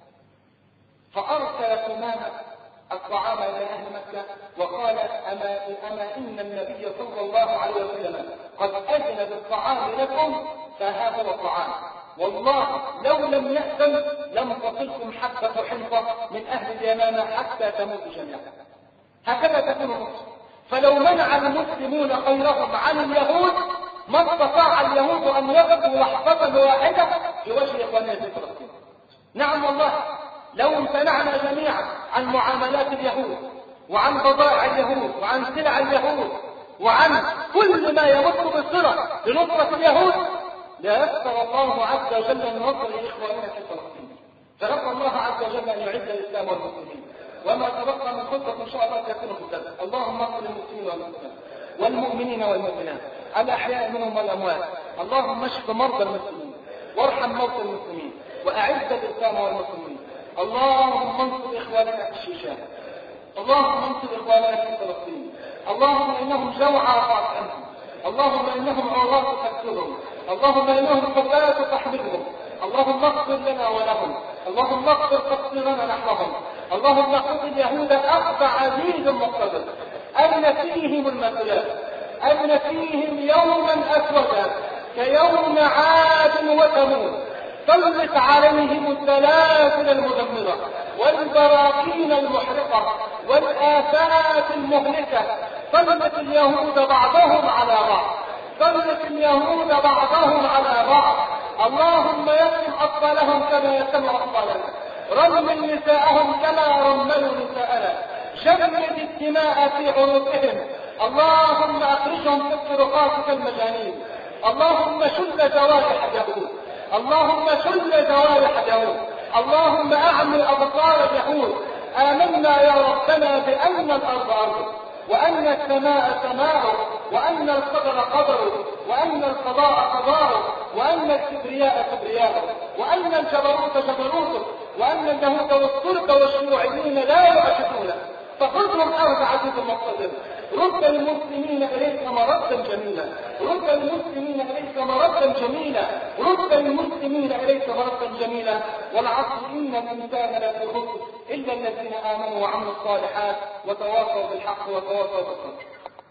فأرسل ثمامة الطعام إلى أهل مكة وقال أما, أما إن النبي صلى الله عليه وسلم قد أذن بالطعام لكم فها هو الطعام، والله لو لم يأذن لم تصلكم حبة حنطة من أهل اليمامة حتى تموتوا جميعا. هكذا تكون مصر. فلو منع المسلمون خيرهم عن اليهود ما استطاع اليهود أن يقفوا لحظة واحدة في وجه إخواننا في فلسطين. نعم والله لو امتنعنا جميعا عن معاملات اليهود وعن بضائع اليهود وعن سلع اليهود وعن كل ما يمت بالصلة لنصرة اليهود ليسر الله عز وجل النصر لإخواننا في فلسطين. فنسأل الله عز وجل أن يعز الإسلام والمسلمين، وما تبقى من خطة إن شاء الله تكون في الدرس. اللهم اغفر للمسلمين والمسلمات والمؤمنين والمؤمنات الأحياء منهم والأموات. اللهم اشف مرضى المسلمين وارحم موتى المسلمين وأعز الإسلام والمسلمين. اللهم انصر إخواننا في الشيشان، اللهم انصر إخواننا في فلسطين. اللهم إنهم جوعى فاعف عنهم، اللهم إنهم عراة فاكسرهم، اللهم إنهم حفاة فاحملهم، اللهم اغفر لنا ولهم، اللهم اغفر تقصيرنا نحوهم. اللهم خذ اليهود أخذ عزيز مقتدر أن فيهم المثلات، أن فيهم يوما أسودا كيوم عاد وثمود. سلط عليهم السلاسل المدمرة والبراكين المحرقة والآفات المهلكة. سلط اليهود بعضهم على بعض، سلط اليهود بعضهم على بعض. اللهم يسم أطفالهم كما يسم أطفالنا، رمم نساءهم كما رملوا نساءنا، جمد الدماء في عروقهم. اللهم أخرجهم في الطرقات كالمجانين. اللهم شل جوارح اليهود، اللهم شل جوارح اليهود، اللهم أعمي أبصار اليهود. آمنا يا ربنا بأن الأرض أرضك، وأن السماء سماؤك، وأن القدر قدرك، وأن القضاء قضاءك، وأن الكبرياء كبرياءك، وأن الجبروت جبروتك، وأن اليهود والترك والشيوعيين لا يعجزونك. فخذهم أرض عزيز مقتدر. رد المسلمين إليك مردا جميلا، رد المسلمين إليك مردا جميلا، رد المسلمين إليك مردا جميلا. والعصر إن الإنسان لفي خسر إلا الذين آمنوا وعملوا الصالحات وتواصوا بالحق وتواصوا بالصبر.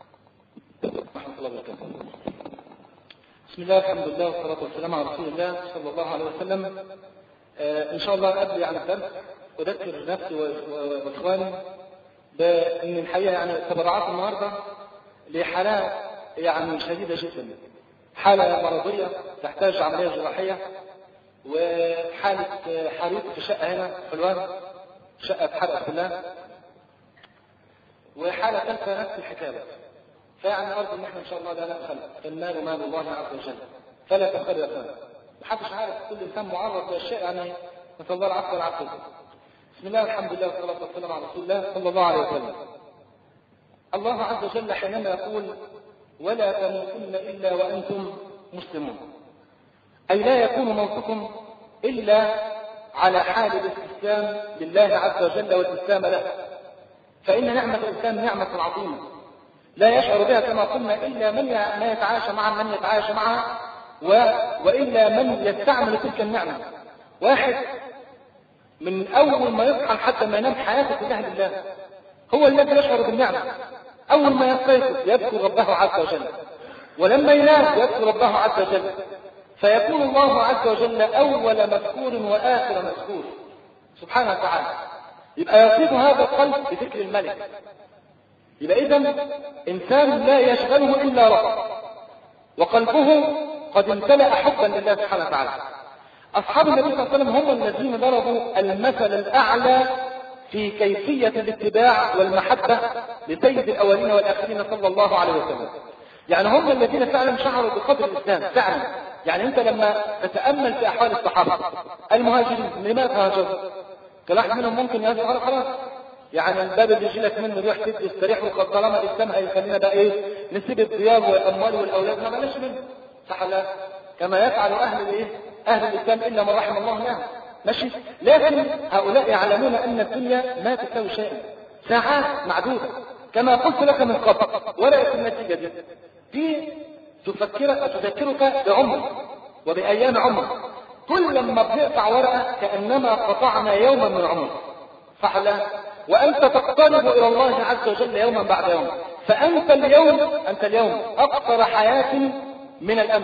ورحمة الله وبركاته. بسم الله الحمد لله والصلاة والسلام على رسول الله صلى الله عليه وسلم. آه إن شاء الله قبل عن الدرس أذكر نفسي وإخواني بأن الحقيقة يعني تبرعات النهاردة لحالات يعني شديدة جدا، حالة مرضية تحتاج عملية جراحية، وحالة حريق في شقة هنا حلوان، شقة اتحرقت كلها، وحالة ثالثة نفس الحكاية. فيعني أرجو إن احنا إن شاء الله لا نبخل، المال مال الله عز وجل فلا تبخل يا أخوان. محدش عارف، كل إنسان معرض لأشياء يعني نسأل الله العفو والعافية. بسم الله الحمد لله والصلاة والسلام على رسول الله صلى الله عليه وسلم. الله عز وجل حينما يقول ولا تموتن إلا وأنتم مسلمون، أي لا يكون موتكم إلا على حال الاستسلام لله عز وجل والإسلام له. فإن نعمة الإسلام نعمة عظيمة لا يشعر بها كما قلنا إلا من يتعايش معها من يتعايش معها و... وإلا من يستعمل تلك النعمة. واحد من أول ما يصحى حتى ما ينام حياته كلها لله، هو الذي يشعر بالنعمة. أول ما يستيقظ يذكر ربه عز وجل، ولما ينام يذكر ربه عز وجل، فيكون الله عز وجل أول مذكور وآخر مذكور سبحانه وتعالى. يبقى يصيب هذا القلب بذكر الملك. يبقى إذن إنسان لا يشغله إلا رب، وقلبه قد امتلأ حبا لله سبحانه وتعالى. أصحاب النبي صلى الله عليه وسلم هم الذين ضربوا المثل الأعلى في كيفية الاتباع والمحبة لسيد الأولين والآخرين صلى الله عليه وسلم. يعني هم الذين فعلا شعروا بقدر الإسلام فعلا. يعني أنت لما تتأمل في أحوال الصحابة المهاجرين لماذا هاجروا؟ كلاحد منهم ممكن يهاجر خلاص، يعني الباب اللي يجي لك منه يروح تدي يستريح وقد طالما الإسلام هيخلينا بقى إيه نسيب الديار والأموال والأولاد ما بلاش منه، صح لا؟ كما يفعل أهل الإيه؟ أهل الإسلام إلا من رحم الله نعم ماشي، لكن هؤلاء يعلمون أن الدنيا ما تساوي شيئا، ساعات معدودة كما قلت لك من قبل، ولا النتيجة دي دي تفكرك تذكرك بعمر وبأيام عمر. كل لما بنقطع ورقة كأنما قطعنا يوما من عمر، صح لا؟ وأنت تقترب إلى الله عز وجل يوما بعد يوم، فأنت اليوم أنت اليوم أقصر حياة من الأمس،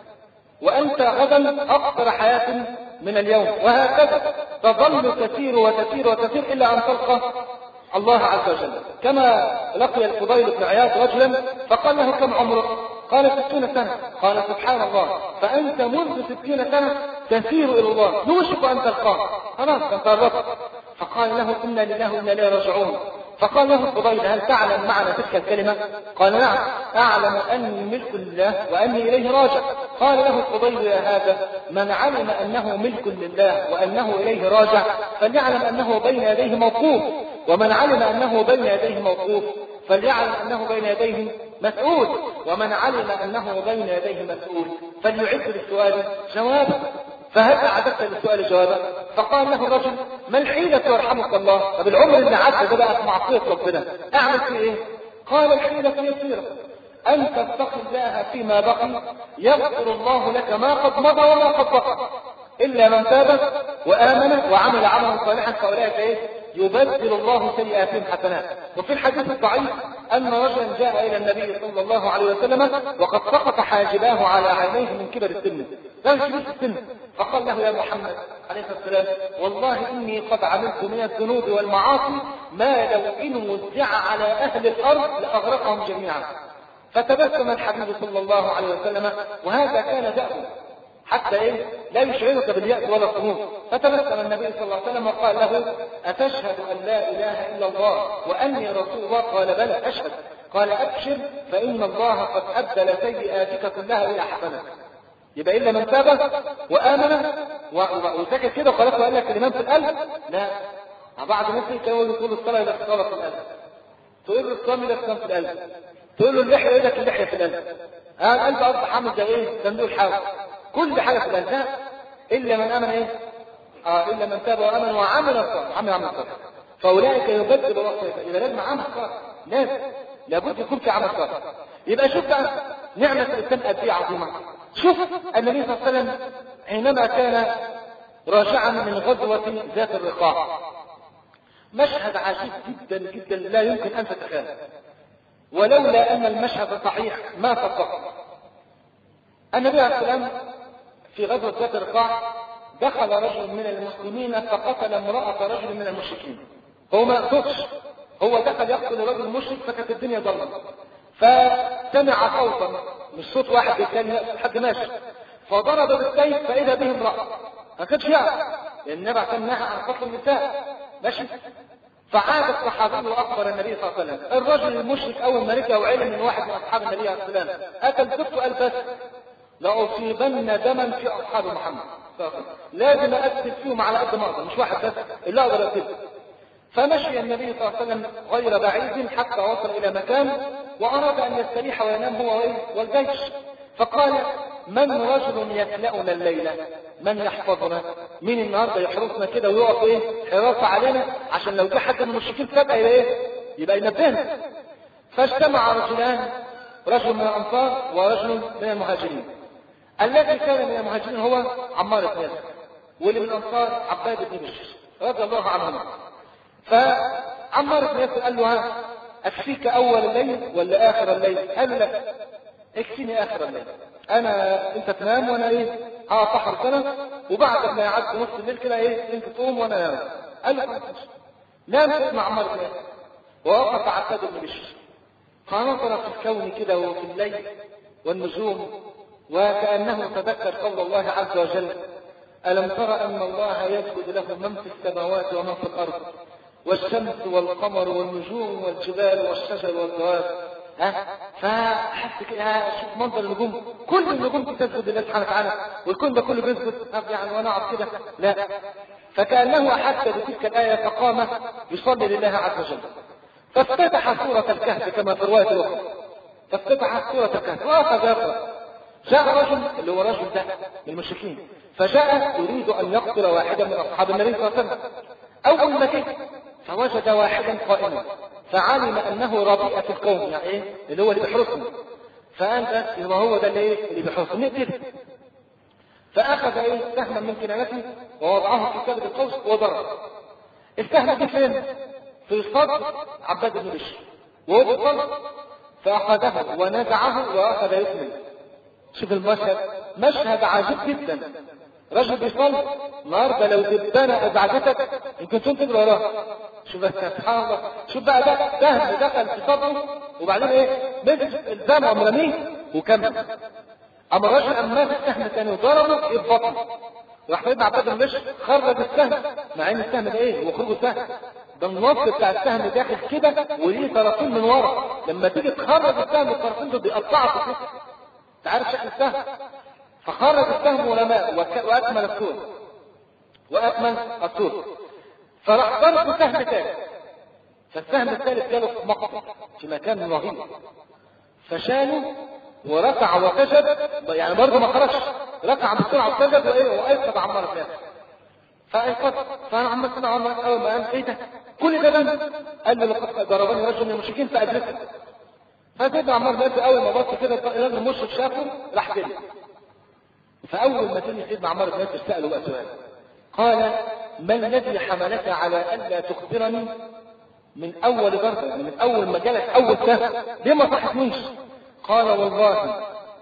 وأنت غدا أقصر حياة من اليوم، وهكذا تظل تسير وتسير وتسير إلا أن تلقى الله عز وجل. كما لقي الفضيل بن عياض رجلا فقال له كم عمرك؟ قال ستون سنة. قال سبحان الله، فأنت منذ ستين سنة تسير إلى الله، يوشك أن تلقاه، خلاص أنت قربت. فقال له إنا لله وإنا إليه راجعون. فقال له الفضيل هل تعلم معنى تلك الكلمة؟ قال نعم أعلم أني ملك لله وأني إليه راجع. قال له الفضيل يا هذا من علم أنه ملك لله وأنه إليه راجع فليعلم أنه بين يديه موقوف، ومن علم أنه بين يديه موقوف فليعلم أنه بين يديه مسؤول، ومن علم أنه بين يديه مسؤول فليعد للسؤال جوابا. فهل أعددت للسؤال جوابا؟ فقال له الرجل ما الحيلة يرحمك الله؟ طب العمر اللي عدى ده بقى في معصية ربنا أعمل فيه إيه؟ قال الحيلة يسيرة، أن تتقي الله فيما بقي يغفر الله لك ما قد مضى وما قد بقى، إلا من تاب وآمن وعمل عملا صالحا فأولئك إيه؟ يبدل الله سيئاتهم حسنات. وفي الحديث الضعيف أن رجلا جاء إلى النبي صلى الله عليه وسلم وقد سقط حاجباه على عينيه من كبر السن، لا كبر السن، فقال له يا محمد عليه الصلاة والسلام والله إني قد عملت من الذنوب والمعاصي ما لو إن وزع على أهل الأرض لأغرقهم جميعا. فتبسم الحبيب صلى الله عليه وسلم، وهذا كان دأبه حتى إيه؟ لا يشعرك باليأس ولا الطموح. فتبسم النبي صلى الله عليه وسلم وقال له أتشهد أن لا إله إلا الله وأني رسول الله؟ قال بلى أشهد. قال أبشر فإن الله قد أبدل سيئاتك كلها إلى حسنات. يبقى إلا من تاب وآمن وسكت كده وخلاص وقال لك كلمات في القلب؟ لا، بعض الناس كانوا يقولوا الصلاة إلى الصلاة في القلب، تقول له الصلاة إلى الصلاة في القلب، تقول له اللحية إلى اللحية في القلب، ها أنت أصبح حامل زي إيه؟ صندوق الحاوي، كل حاجة في القلب إلا من آمن إيه؟ آه إلا من تاب وآمن وعمل الصالح، عمل عمل صالح فأولئك يبدل الله سيئاتهم. يبقى لازم عمل صالح، لازم لابد يكون في عمل صالح. يبقى شوف بقى نعمة الإسلام قد إيه عظيمة. شوف النبي صلى الله عليه وسلم حينما كان راجعا من غزوة ذات الرقاع، مشهد عجيب جدا جدا لا يمكن أن تتخيل، ولولا أن المشهد صحيح ما صدقه. النبي عليه السلام في غزوة ذات الرقاع دخل رجل من المسلمين فقتل امرأة رجل من المشركين. هو ما يقصدش، هو دخل يقتل رجل مشرك فكانت الدنيا ضلمة، فسمع صوتا مش صوت واحد بيتكلم حد ماشي، فضرب بالسيف فإذا به امرأة ما كانش يعرف لأن النبي كان نهى عن قتل النساء ماشي. فعاد الصحابي وأخبر النبي صلى الله عليه وسلم. الرجل المشرك أول ما رجع وعلم من واحد من أصحاب النبي عليه السلام أكل سبت وقال بس لأصيبن دما في أصحاب محمد صلى الله عليه وسلم، لازم أقتل فيهم على قد ما أقدر، مش واحد بس اللي أقدر أقتله. فمشي النبي صلى الله عليه وسلم غير بعيد حتى وصل إلى مكان وأراد أن يستريح وينام هو والجيش، فقال من رجل يكلأنا الليلة؟ من يحفظنا؟ مين النهارده يحرسنا كده ويقف ايه حراسة علينا عشان لو جه حد من المشركين فجأة يبقى ايه يبقى ينبهنا. فاجتمع رجلان، رجل من الأنصار ورجل من المهاجرين. الذي كان من المهاجرين هو عمار بن ياسر، واللي من الأنصار عباد بن بشر رضي الله عنهما. فعمار بن ياسر قال له ها أكفيك أول الليل ولا آخر الليل؟ قال له اكفيني آخر الليل، أنا أنت تنام وأنا إيه هأطحر سنة وبعد ما يعد نص الليل كده إيه أنت تقوم وأنا نام. قال له نام تسمع عمار بن ياسر. ووقف عباد بن بشر فنظر في الكون كده وفي الليل والنجوم وكأنه تذكر قول الله عز وجل ألم ترى أن الله يسجد له من في السماوات ومن في الأرض والشمس والقمر والنجوم والجبال والشجر والدواب. ها فحس كده شوف منظر النجوم، كل النجوم تسجد لله سبحانه وتعالى والكون ده كله بيسجد يعني وانا اقعد كده لا. فكأنه حس بتلك الآية فقام يصلي لله عز وجل. فافتتح سورة الكهف كما في الرواية الأخرى، فافتتح سورة الكهف وأخذ يقرأ. جاء رجل اللي هو رجل ده من المشركين فجاء يريد أن يقتل واحدا من أصحاب النبي صلى الله عليه وسلم. أول ما جه فوجد واحدا قائما فعلم أنه ربيئة القوم، يعني إيه اللي هو اللي بيحرسهم، فأنت يبقى هو ده اللي إيه اللي بيحرسهم نقتله. فأخذ إيه سهما من كنانته ووضعه في كبد القوس وضرب. السهم دي فين؟ في صدر عباد بن بشر وهو بيصلي، فأخذه ونزعه وأخذ يكمل. شوف المشهد، مشهد عجيب جدا. رجل بيصلي النهارده لو دبانة ازعجتك يمكن تنتظر وراه. شوف سبحان الله، شوف بقى ده سهم دخل في صدره وبعدين ايه مسك الزمع مرميه وكمل. اما الرجل اما ماسك السهم الثاني وضربه في بطنه، راح سيدنا عباد بن بشر خرج السهم، مع ان السهم ده ايه وخرجه سهم، ده النص بتاع السهم داخل كده وليه طرفين من ورا، لما تيجي تخرج السهم الطرفين دول بيقطعوا كده. انت عارف شكل السهم؟ فخرج السهم ورماه واكمل السور واكمل السور. فراح ضرب سهم ثالث، فالسهم الثالث جاله في مقطع في مكان رهيب، فشاله وركع وسجد، يعني برضه ما خرجش، ركع بسرعه وسجد وايه وايقظ عمار بن ياسر. فايقظ فانا عمار بن عمار اول ما قام ايه ده؟ كل ده بند؟ قال له لقد ضربني رجل من المشركين فاجلسه. فسيدنا عمار بن ياسر اول ما بص كده الراجل المشرك شافه راح جري. فاول ما تاني سيدنا عمار بن ياسر ساله بقى سؤال، قال ما الذي حملك على الا تخبرني من اول ضربه، من اول ما جالك اول سهم ليه ما صحتنيش؟ قال والله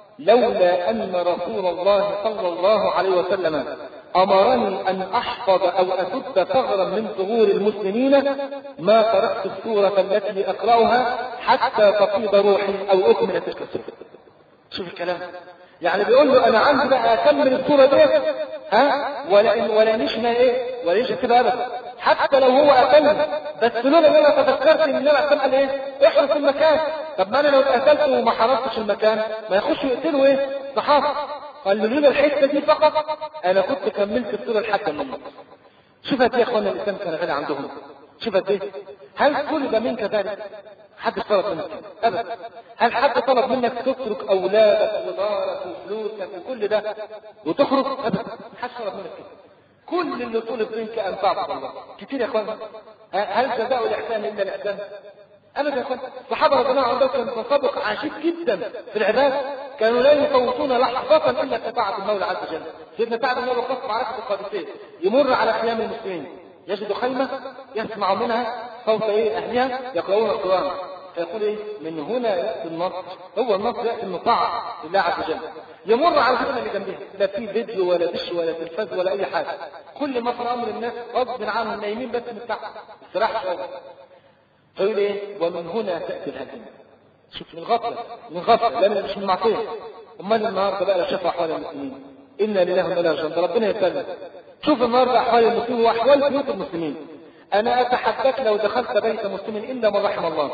لولا ان رسول الله صلى الله عليه وسلم امرني ان احفظ او اسد ثغرا من ثغور المسلمين ما تركت السوره التي اقراها حتى تفيض روحي او اكمل تلك السوره. شوف الكلام، يعني بيقول له انا عندي بقى اكمل السوره دي ها ولا ولا نشنا ايه ولا نشنا كده ابدا، حتى لو هو قتلني، بس لولا ان انا تذكرت ان النبي قال ايه احرس المكان. طب ما انا لو اتقتلت وما حرستش المكان ما يخشوا يقتلوا ايه الصحابه. قال له لولا الحته دي فقط انا كنت كملت السوره لحد ما النص. شوف قد ايه يا اخوانا الاسلام كان غالي عندهم، شوف قد ايه. هل طلب منك ذلك؟ حد طلب منك ابدا. هل حد طلب منك تترك اولادك ودارك وفلوسك وكل ده وتخرج؟ ابدا، حد طلب منك كده. كل اللي طلب منك ان تعبد الله. كتير يا اخوانا. هل جزاء الاحسان الا الاحسان؟ ابدا يا اخوانا. الصحابه رضي الله عنهم كانوا تسابق عجيب جدا في العباده، كانوا لا يفوتون لحظه الا بطاعه المولى عز وجل. سيدنا سعد بن ابي وقاص معركه القادسيه يمر على خيام المسلمين يجد خيمه يسمع منها صوت ايه اهلها يقرؤون القران، فيقول ايه من هنا ياتي النصر. هو النصر ياتي من طاعه لله عز وجل. يمر على الخيمه اللي جنبها لا في فيديو ولا دش ولا تلفاز ولا اي حاجه، كل ما في امر الناس غصب عنهم نايمين بس من تحت استراحه شويه. فيقول ايه ومن هنا تاتي الهزيمه. شوف من غفله من غفله لان مش من معصيه. امال النهارده بقى لو شاف احوال المسلمين انا لله وانا اليه راجعون، ربنا يسلم. شوف النهارده احوال المسلمين واحوال بيوت المسلمين. انا اتحدث لو دخلت بيت مسلم الا من رحم الله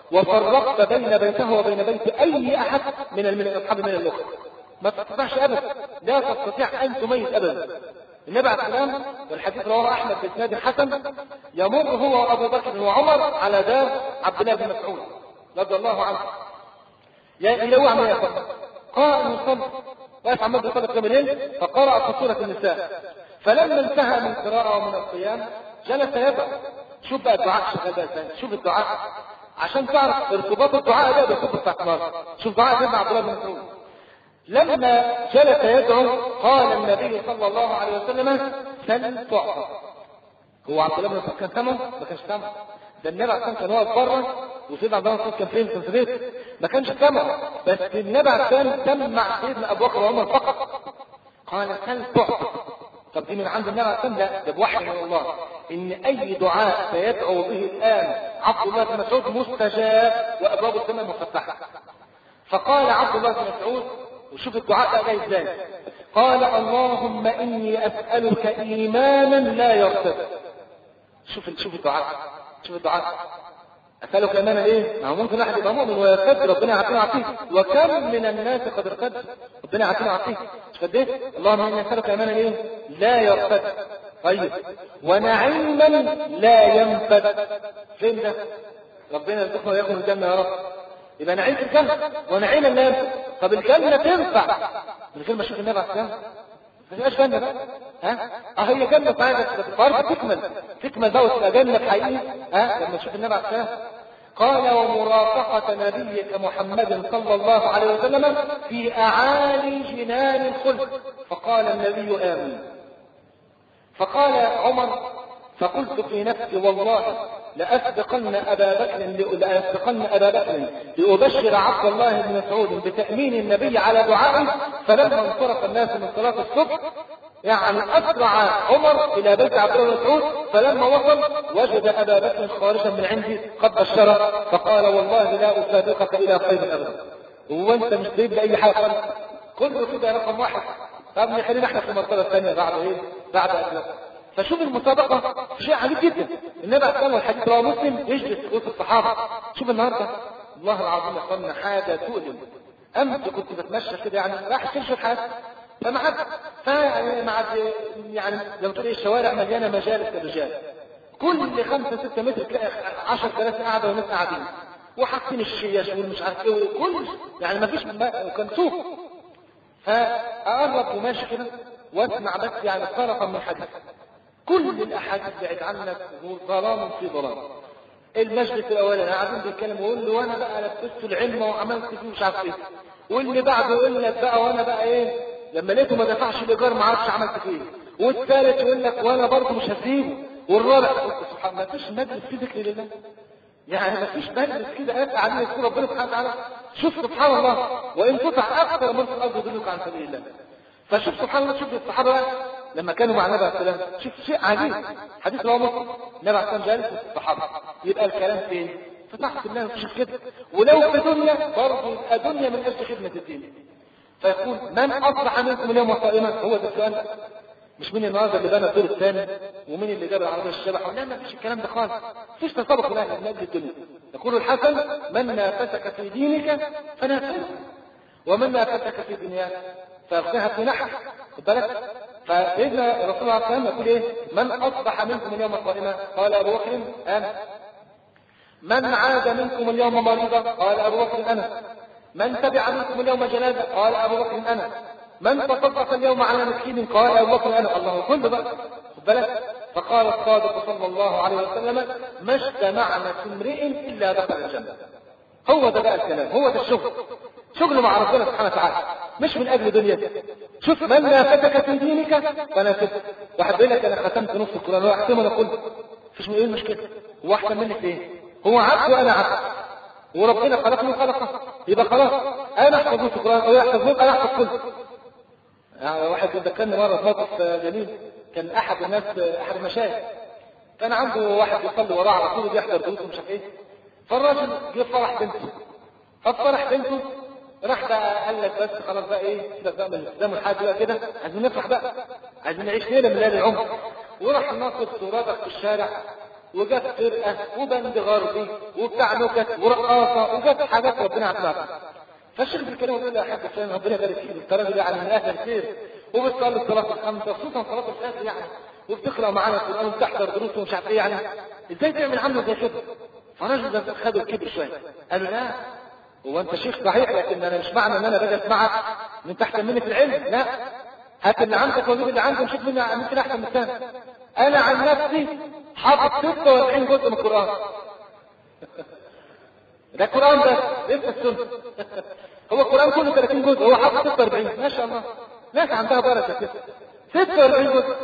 وفرقت بين بيته وبين بيت اي احد من من اصحاب من الاخرى ما تستطيعش ابدا، لا تستطيع ان تميز ابدا. النبي عليه السلام والحديث رواه احمد باسناد حسن يمر هو وابو بكر وعمر على دار عبد الله بن مسعود رضي الله عنه. يا الى وعم يا اخوان قائم يصلي واقف عمال بيصلي قيام الليل فقرأ في سوره النساء، فلما انتهى من القراءه ومن القيام جلس يدعو. شوف بقى الدعاء شغال ازاي، شوف الدعاء عشان تعرف ارتباط الدعاء ده بالكتب بتاعت النار. شوف دعاء سيدنا عبد الله بن مسعود لما جلس يدعو قال النبي صلى الله عليه وسلم سل تعطى. هو عبد الله بن مسعود كان سمع؟ ما كانش سمع. ده النبي عليه كان واقف بره وسيدنا عبد الله بن مسعود كان فين؟ في البيت ما كانش سمع، بس النبي عليه سمع سيدنا ابو بكر وعمر فقط. قال سل تعطى. طب دي من عند النبي عليه السلام؟ لا ده بوحي من الله ان اي دعاء سيدعو به الان عبد الله بن مسعود مستجاب وابواب السماء مفتحه. فقال عبد الله بن مسعود وشوف الدعاء ده جاي ازاي، قال اللهم اني اسالك ايمانا لا يرتد. شوف شوف الدعاء شوف الدعاء اسالك ايمانا ايه؟ ما هو ممكن واحد يبقى مؤمن ويرتد ربنا يعطينا عطيه، وكم من الناس قد ارتد ربنا يعطينا عطيه. مش قد ايه؟ اللهم اني اسالك ايمانا ايه؟ لا يرتد. طيب ونعيما لا ينفد. فين ده؟ ربنا يرزقنا وياكم الجنه يا رب. يبقى نعيم في الجنه ونعيما لا ينفد. طب الجنه تنفع من غير ما اشوف النبي عليه السلام؟ ما تبقاش جنة بقى. ها اه هي جنة صحيح بس برضه تكمل تكمل بقى وتبقى جنة حقيقي. ها لما تشوف النبي عليه السلام قال ومرافقة نبيك محمد صلى الله عليه وسلم في أعالي جنان الخلد. فقال النبي آمين. فقال عمر فقلت في نفسي والله لأسبقن أبا بكر لأسبقن أبا بكر لأبشر عبد الله بن مسعود بتأمين النبي على دعائه. فلما انصرف الناس من صلاة الصبح يعني أسرع عمر إلى بيت عبد الله بن مسعود، فلما وصل وجد أبا بكر خارجا من عندي قد بشره فقال والله لا أسابقك إلى خير أبدا. هو أنت مش جايب لأي حاجة كله كده رقم واحد. طب خلينا احنا في المرتبة الثانية بعد إيه؟ بعد أسلام. فشوف المسابقة شيء عجيب جدا. النبي عليه الصلاة والحديث رواه مسلم يجلس وسط الصحابة. شوف النهارده الله العظيم يقولنا حاجة تؤلم. أمس كنت بتمشى كده يعني راح تمشي حاجة فما حد فيعني مع يعني لو تقول الشوارع مليانة مجالس للرجال كل خمسة ستة متر تلاقي عشر ثلاثة قاعدة وناس قاعدين وحاطين الشيش والمش عارف ايه وكل يعني ما فيش كان سوق. فأقرب وماشي كده واسمع بس يعني طرفا من حديث كل الاحاديث بعد عنك ظلام في ظلام. المجلس الاولاني قاعدين بيتكلموا ويقول له وانا بقى لبست العلم وعملت فيه مش عارف ايه، واللي بعده يقول لك بقى وانا بقى ايه لما لقيته ما دفعش الايجار ما عرفش عملت فيه، والثالث يقول لك وانا برضه مش هسيبه، والرابع سبحان الله. ما فيش مجلس فيه ذكر لله يعني ما فيش مجلس كده قاعد عليه يذكر ربنا سبحانه وتعالى. شوف سبحان الله وان تطع اكثر من في الارض يدلك عن سبيل الله. فشوف سبحان الله شوف الصحابه لما كانوا مع النبي عليه السلام شوف شيء عجيب. حديث رواه مسلم النبي عليه السلام جالس الصحابه يبقى الكلام فين؟ فتحت الله مفيش كده. ولو في دنيا برضه يبقى دنيا من اجل خدمه الدين. فيقول من اصبح منكم اليوم صائما؟ هو ده السؤال. مش مين النهارده اللي بنى الدور الثاني ومين اللي جاب العربيه الشبح. لا ما فيش الكلام ده خالص. مفيش تسابق لا من اجل الدنيا. يقول الحسن من نافسك في دينك فنافسه ومن نافسك في دنياك فاخذها في نحر. خد بالك. فإذا الرسول عليه الصلاة والسلام يقول إيه؟ من أصبح منكم اليوم صائما؟ قال أبو بكر أنا. من عاد منكم اليوم مريضا؟ قال أبو بكر أنا. من تبع منكم اليوم جنازة؟ قال أبو بكر أنا. من تصدق اليوم على مسكين؟ قال أبو بكر أنا. الله كله بقى. خد بالك. فقال الصادق صلى الله عليه وسلم ما اجتمعنا في امرئ إلا دخل الجنة. هو ده بقى الكلام، هو ده الشغل. شغل مع ربنا سبحانه وتعالى مش من اجل دنيتك. شوف من نافتك في دينك فنافسك. واحد بيقول لك انا ختمت نص القران واحسن انا قلت مفيش ايه المشكله. هو احسن منك في ايه؟ هو عبد وانا عبد وربنا خلقني خلقه يبقى خلاص انا احفظ نص القران او يحفظ نص انا احفظ كله. يعني واحد ذكرني مره في موقف جميل. كان احد الناس احد المشايخ كان عنده واحد يصلي وراه على طول بيحضر دروس ومش عارف ايه. فالراجل جه فرح بنته. ففرح بنته راح بقى قال لك بس خلاص بقى ايه سيبك بقى من الالتزام والحاجه بقى كده عايزين نفرح بقى عايزين نعيش ليله من ليالي العمر. وراح ناقص ورادق في الشارع وجت فرقه وبند غربي وبتاع نكت ورقاصه وجت حاجات ربنا عطاها. فالشيخ بيتكلم يقول له يا حاج فلان ربنا يبارك فيك التراجل يعني من اهل الخير وبتصلي الصلاه الخمسه خصوصا صلاه الفجر يعني وبتقرا معانا القران وبتحضر دروس ومش عارف ايه يعني ازاي تعمل عمله زي كده؟ فالراجل ده خده الكبر شويه قال له لا هو انت شيخ صحيح لكن انا مش معنى ان انا باجي اسمعك ان انت احسن مني في العلم. لا هات اللي عندك وجيب اللي عندي ونشوف مين ممكن احسن من الثاني. انا عن نفسي حافظ ستة وأربعين جزء من القران. ده القران بس لسه السنه. هو القران كله ثلاثين جزء هو حافظ ستة وأربعين ما شاء الله. ناس عندها بركه كده ستة وأربعين جزء.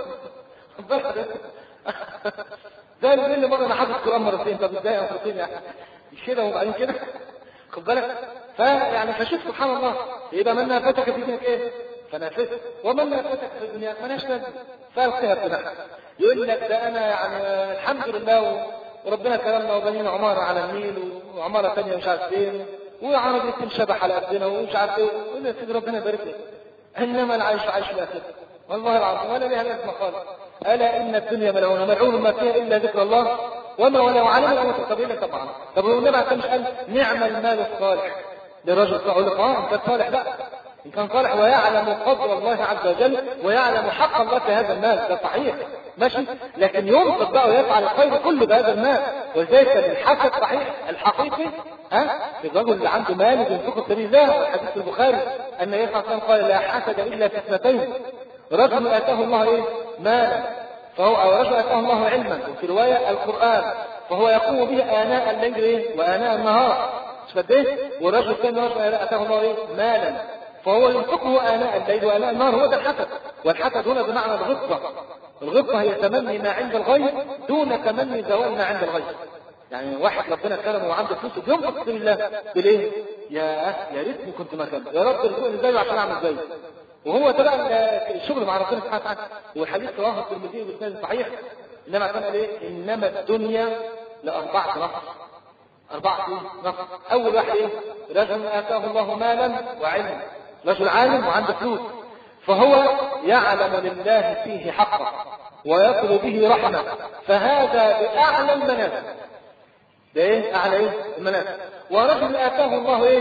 زي اللي بيقول لي مره انا حافظ القران مرتين. طب ازاي يا مرتين يعني مش كده وبعدين كده خد بالك. فيعني فشوف سبحان الله يبقى من نافتك في دينك ايه فنافسك ومن نافتك في الدنيا فناش لازم فالقيها بنفسك. يقول لك ده انا يعني الحمد لله وربنا كرمنا وبنينا عماره على النيل وعماره ثانيه مش عارف فين وعربيه شبح على قدنا ومش عارف ايه. يقول يا سيدي ربنا يبارك لك انما العيش عيش الاخره والله العظيم ولا ليها لازمه خالص. الا ان الدنيا ملعونه ملعون ما فيها الا ذكر الله وما ولو علم الامر الطبيعي طبعا. طب والنبي عليه الصلاه والسلام قال نعم المال الصالح لرجل صالح. يقول لك اه انت صالح بقى ان كان صالح ويعلم قدر الله عز وجل ويعلم حق الله في هذا المال ده صحيح ماشي. لكن ينفق بقى ويفعل الخير كله بهذا المال. ولذلك الحسد صحيح الحقيقي ها في الرجل اللي عنده مال ينفقه في سبيل الله. حديث البخاري ان النبي صلى الله عليه وسلم قال لا حسد الا في اثنتين رجل آتاه الله إيه؟ مالا، فهو أو رجل آتاه الله علما، وفي رواية القرآن، فهو يقوم به آناء الليل إيه؟ وآناء النهار، مش قد إيه؟ والرجل الثاني رجل آتاه الله إيه؟ مالا، فهو ينفقه آناء الليل وآناء النهار. هو ده الحسد. والحسد هنا بمعنى الغبطة. الغبطة هي تمني ما عند الغير دون تمني زوال ما عند الغير. يعني واحد ربنا كرمه وعنده فلوس بينفق في سبيل الله بالايه؟ يا يا ريتني كنت مكانه، يا رب ارزقني زيه عشان اعمل زيه. وهو ده بقى الشغل مع ربنا سبحانه وتعالى. والحديث رواه الترمذي باسناد صحيح، انما كان قال ايه؟ انما الدنيا لاربعه نفر. اربعه نفر. اول واحد ايه؟ رجل اتاه الله مالا وعلما، رجل عالم وعنده فلوس، فهو يعلم لله فيه حقا ويطلب به رحمه، فهذا باعلى المنازل. ده ايه؟ اعلى ايه؟ المنازل. ورجل اتاه الله ايه؟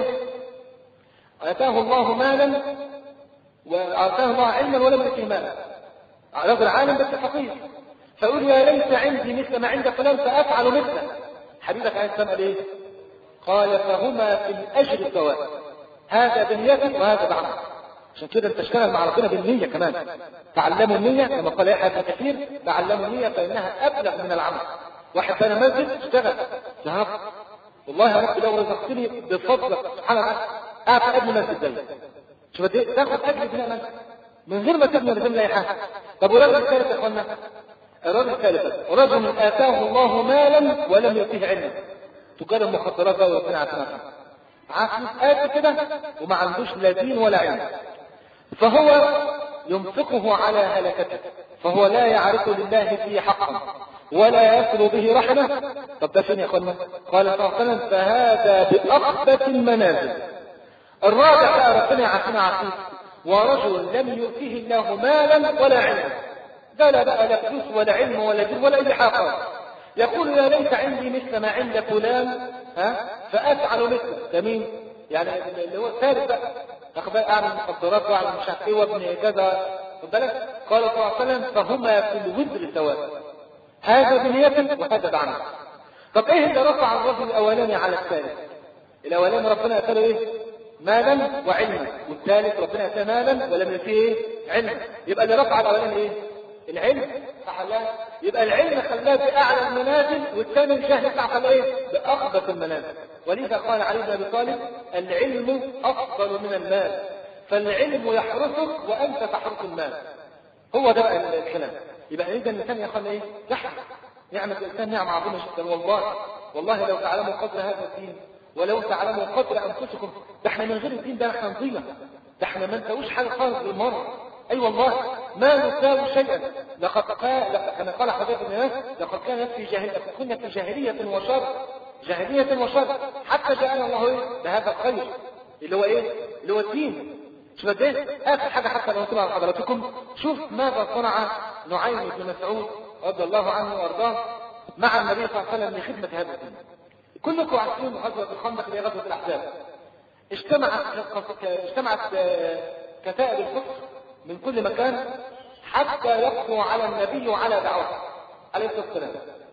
اتاه الله مالا واتاه الله علما ولم يؤته مالا. رجل عالم بس فقير، فيقول يا ليت عندي مثل ما عند فلان فافعل مثله. حبيبك عليه السلام قال ايه؟ قال فهما في الاجر سواء، هذا بنيته وهذا بعمل. عشان كده انت اشتغل مع ربنا بالنية كمان. تعلموا النية كما قال يحيى بن كثير، تعلموا النية فإنها أبلغ من العمل. واحد بنى مسجد اشتغل ذهب، والله يا رب لو رزقتني بفضلك سبحانه وتعالى أعطي ابن مسجد زي شوف قد ايه تاخد أجر بناء مسجد من غير ما تبني ولا تبني أي حاجة. طب والراجل الثالث يا اخوانا، الراجل الثالث رجل آتاه الله مالا ولم يؤته علما. تجار المخدرات بقى وربنا عافانا عافانا قد كده وما عندوش لا دين ولا علم، فهو ينفقه على هلكته، فهو لا يعرف لله فيه حقا ولا يصل به رحمه. طب ده فين يا اخوانا؟ قال صلى الله عليه وسلم فهذا بأخبث المنازل. الرابع بقى ربنا يعافينا عافيه، ورجل لم يؤته الله مالا ولا علما، ده لا بقى لا فلوس ولا علم ولا دين ولا اي حاجه، يقول يا ليت عندي مثل ما عند فلان ها فافعل مثله. ده مين؟ يعني اللي هو الثالث بقى، أخبار أعلى المخدرات وأعلى مش عارف إيه وابن كذا، خد بالك؟ قال صلى الله عليه وسلم فهما في الوزر سواء، هذا بنية وهذا بعمل. طب إيه اللي رفع الرجل الأولاني على الثالث؟ الأولاني ربنا أتاه إيه؟ مالا وعلما، والثالث ربنا أتاه مالا ولم يؤته إيه؟ علما. يبقى اللي رفع الأولاني إيه؟ العلم، صح ولا لا؟ يبقى العلم خلاه بأعلى المنازل، والثاني الجهل خلاه إيه؟ بأخبث المنازل. ولذا قال علي بن ابي طالب العلم افضل من المال، فالعلم يحرسك وانت تحرس المال. هو ده بقى الكلام. يبقى اذا الانسان يا اخوانا ايه؟ يحرص. نعمه الانسان نعمه عظيمه جدا والله. والله لو تعلموا قدر هذا الدين ولو تعلموا قدر انفسكم، ده احنا من غير الدين ده احنا نضيع، ده احنا ما نساويش حاجه خالص بالمره. اي أيوة والله ما نساوي شيئا. لقد قال كما قال حضرتك الناس لقد كانت في جاهليه، كنا في جاهليه وشر، جاهلية وشر، حتى جاءنا الله ايه؟ بهذا الخير اللي هو ايه؟ اللي هو الدين. شوف قد ايه؟ اخر حاجه حتى لو نقول على حضراتكم، شوف ماذا صنع نعيم بن مسعود رضي الله عنه وارضاه مع النبي صلى الله عليه وسلم لخدمه هذا الدين. كلكم عارفين غزوه الخندق اللي هي غزوه الاحزاب. اجتمعت اجتمعت كتائب الكفر من كل مكان حتى يقضوا على النبي وعلى دعوته عليه الصلاه والسلام.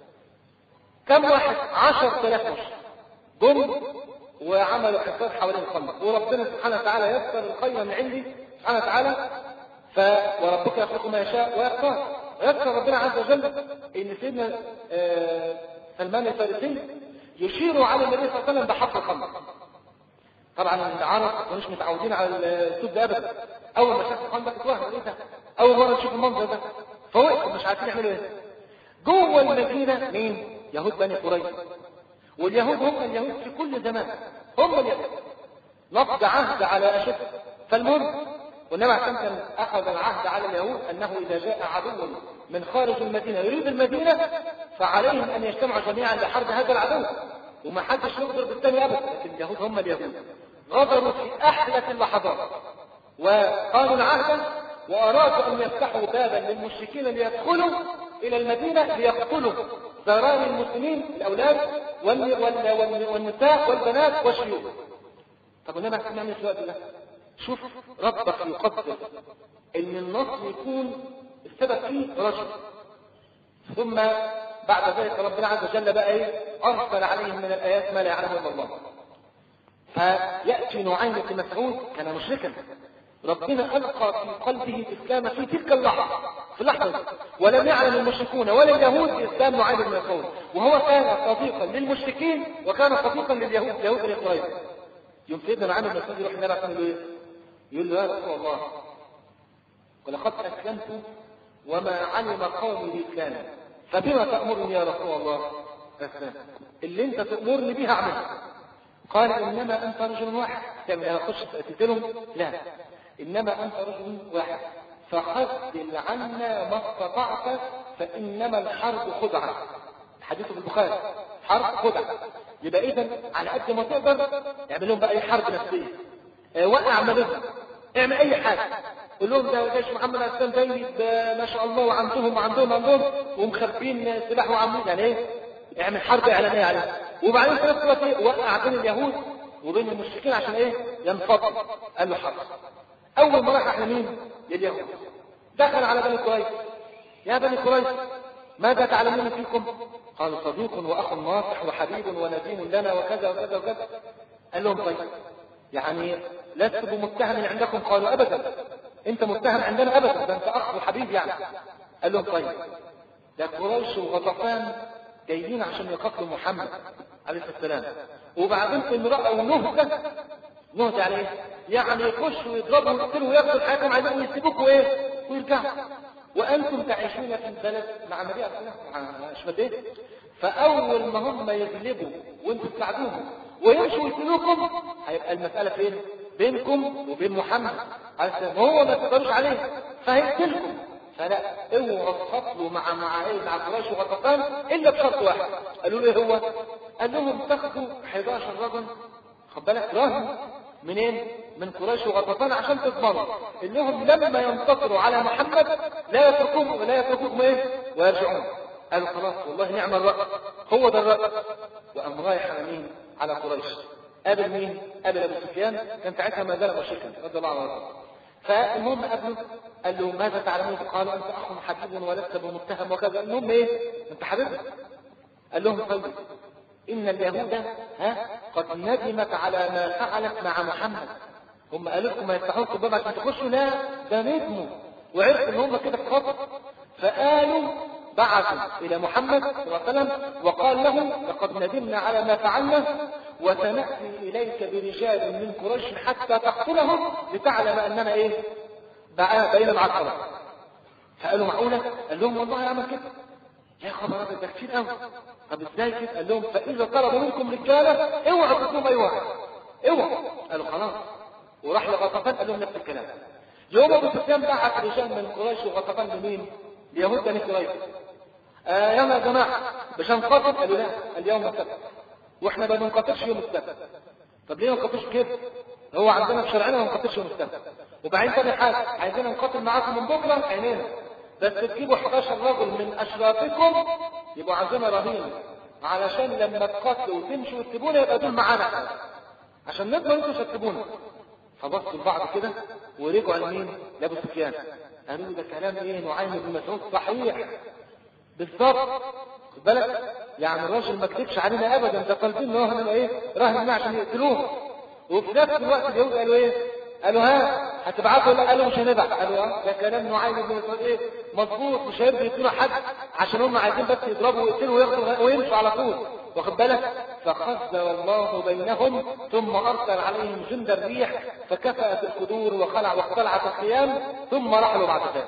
كم واحد؟ عشر آلاف مشرك جم وعملوا حصار حوالين الخندق، وربنا سبحانه وتعالى يسر الخير من عندي سبحانه وتعالى. ف وربك يخلق ما يشاء ويختار، ويذكر ربنا عز وجل ان سيدنا آه سلمان الفارسي يشير على النبي صلى الله عليه وسلم بحفر الخندق. طبعا العرب ما كانوش متعودين على الاسلوب ده ابدا، اول ما شافوا الخندق اتوهموا ايه ده؟ اول مره نشوف المنظر ده، فوقفوا مش عارفين يعملوا ايه. جوه المدينه مين؟ يهود بني قريظة. واليهود هم اليهود في كل زمان، هم اليهود نقض عهد على أشد. فالمهم والنبي عليه الصلاة والسلام أخذ العهد على اليهود أنه إذا جاء عدو من خارج المدينة يريد المدينة فعليهم أن يجتمعوا جميعا لحرب هذا العدو، وما حدش يغدر بالثاني أبدا. لكن اليهود هم اليهود غدروا في أحلى اللحظات وقالوا العهد، وأرادوا أن يفتحوا بابا للمشركين ليدخلوا إلى المدينة ليقتلوا ذراري المسلمين، الأولاد والنساء والبنات والشيوخ. طب ونبع كم نعمل في الوقت ده؟ شوف ربك يقدر ان النصر يكون السبب فيه رجل، ثم بعد ذلك ربنا عز وجل بقى ايه؟ ارسل عليهم من الايات ما لا يعلمه الا الله. فياتي نعيم بن مسعود كان مشركا، ربنا ألقى في قلبه الإسلام في تلك اللحظة، في اللحظة دي. ولم يعلم المشركون ولا اليهود الإسلام نوعين من القول، وهو كان صديقا للمشركين وكان صديقا لليهود، اليهود بني قريظة. يوم سيدنا معاذ بن مسعود يروح النبي عليه الصلاة والسلام يقول له: يا رسول الله، ولقد أسلمت وما علم قومي بإسلامي، فبما تأمرني يا رسول الله؟ أسلم، اللي أنت تأمرني بها أعملها. قال: إنما أنت رجل واحد. تعمل أنا أخش تقتلهم؟ لا، إنما أنت رجل واحد، فخذل عنا ما استطعت، فإنما الحرب خدعة. حديث في البخاري، حرب خدعة. يبقى إذا على قد ما تقدر اعمل لهم بقى أي حرب نفسية، اه وقع عملهم، اعمل أي حاجة، قول لهم ده جيش محمد عليه السلام جاي ما شاء الله، وعندهم وعندهم عندهم ومخبين سلاح وعاملين يعني إيه؟ اعمل حرب إعلانية عليهم، وبعدين في نفس الوقت إيه؟ وقع بين اليهود وبين المشركين عشان إيه؟ ينفضوا. قال له حرب. أول ما راح على مين؟ لليهود. دخل على بني قريظة: يا بني قريظة، ماذا تعلمون فيكم؟ قالوا: صديق وأخ ناصح وحبيب ونديم لنا وكذا وكذا وكذا. قال لهم: طيب يعني لست بمتهم عندكم؟ قالوا: أبدا، أنت متهم عندنا أبدا، ده أنت أخ وحبيب يعني. قال لهم: طيب ده قريش وغطفان جايين عشان يقتلوا محمد عليه السلام، وبعدين امرأة ونهدة، نهدة يعني ايه؟ يعني يخشوا ويضربوا ويقتلوا وياخدوا حياتهم عايزين ويسيبوكوا ايه؟ ويرجعوا، وانتم تعيشون في البلد مع النبي عليه الصلاه والسلام، مش مد ايه؟ فاول ما هم يغلبوا وانتم تساعدوهم ويمشوا ويسيبوكم، هيبقى المسألة فين؟ بينكم وبين محمد عليه السلام، هو ما تقدروش عليه فهيقتلكم. فلا، اوعوا تفصلوا مع مع ايه؟ مع قريش وغطفان الا بشرط واحد. قالوا له ايه هو؟ قال لهم: تاخدوا حداشر رجل، خد بالك، رهن منين؟ من قريش وغطفان عشان تضمنوا انهم لما ينتصروا على محمد لا يتركوكم لا يتركوكم ايه؟ ويرجعون. قالوا: خلاص والله نعم الرأي، هو ده الرأي. وقام رايح على مين؟ على قريش. قابل مين؟ قابل ابو سفيان، كان ساعتها ما زال مشركا رضي الله عنه. فالمهم قابله، قال له: ماذا تعلمون؟ قالوا: انت اخ حبيب ولست بمتهم وكذا. المهم ايه؟ انت حبيبنا. قال لهم: طيب ان اليهود ها قد ندمت على ما فعلت مع محمد. هم قالوا لكم ما يفتحوا لكم باب عشان تخشوا؟ لا، ده ندموا وعرفوا ان هم كده في خطر، فقالوا بعثوا الى محمد صلى الله عليه وسلم وقال له: لقد ندمنا على ما فعلنا، وسنأتي اليك برجال من قريش حتى تقتلهم لتعلم اننا ايه؟ بقينا مع الخبر. فقالوا: معقوله؟ قال لهم: والله يعمل كده. يا خبر ابيض، ده كتير قوي. طب ازاي كده؟ قال لهم: فاذا طلبوا منكم رجاله اوعوا تقتلوا اي واحد، اوعوا. قالوا: خلاص. وراح لغطفان قال لهم نفس الكلام. يوم ابو سفيان بعث رجال من قريش وغطفان لمين؟ اليهود بني قريظة. آه يلا يا جماعه مش هنقاتل؟ قالوا: لا، اليوم السبت واحنا ما بنقاتلش يوم السبت. طب ليه ما نقاتلش كده؟ هو عندنا في شرعنا ما نقاتلش يوم السبت. وبعدين تاني حاجه، عايزين نقاتل معاكم من بكره عينينا، بس تجيبوا حداشر رجل من اشرافكم يبقوا عندنا رهين، علشان لما تقاتلوا وتمشوا وتسيبونا يبقى دول معانا عشان نضمن انتوا مش هتسيبونا. فبصوا لبعض كده ورجعوا لمين؟ لابو سفيان. قالوا: ده كلام ايه؟ نعيم بن مسعود صحيح بالظبط، خد بالك، يعني الراجل ما كذبش علينا ابدا، ده قلبين ان هو ايه؟ راهن عشان يقتلوه. وفي نفس الوقت اليهود قالوا ايه؟ قالوا: ها هتبعتوا ولا؟ قالوا: مش هنبعت. قالوا: اه ده كلام نعيم بن مسعود ايه؟ مظبوط، مش هيرضوا يقتلوا حد عشان هم عايزين بس يضربوا ويقتلوا وياخدوا ويمشوا على طول، واخد بالك؟ فخزل الله بينهم ثم ارسل عليهم جند الريح فكفأت القدور وخلع واختلعت الخيام ثم رحلوا بعد ذلك.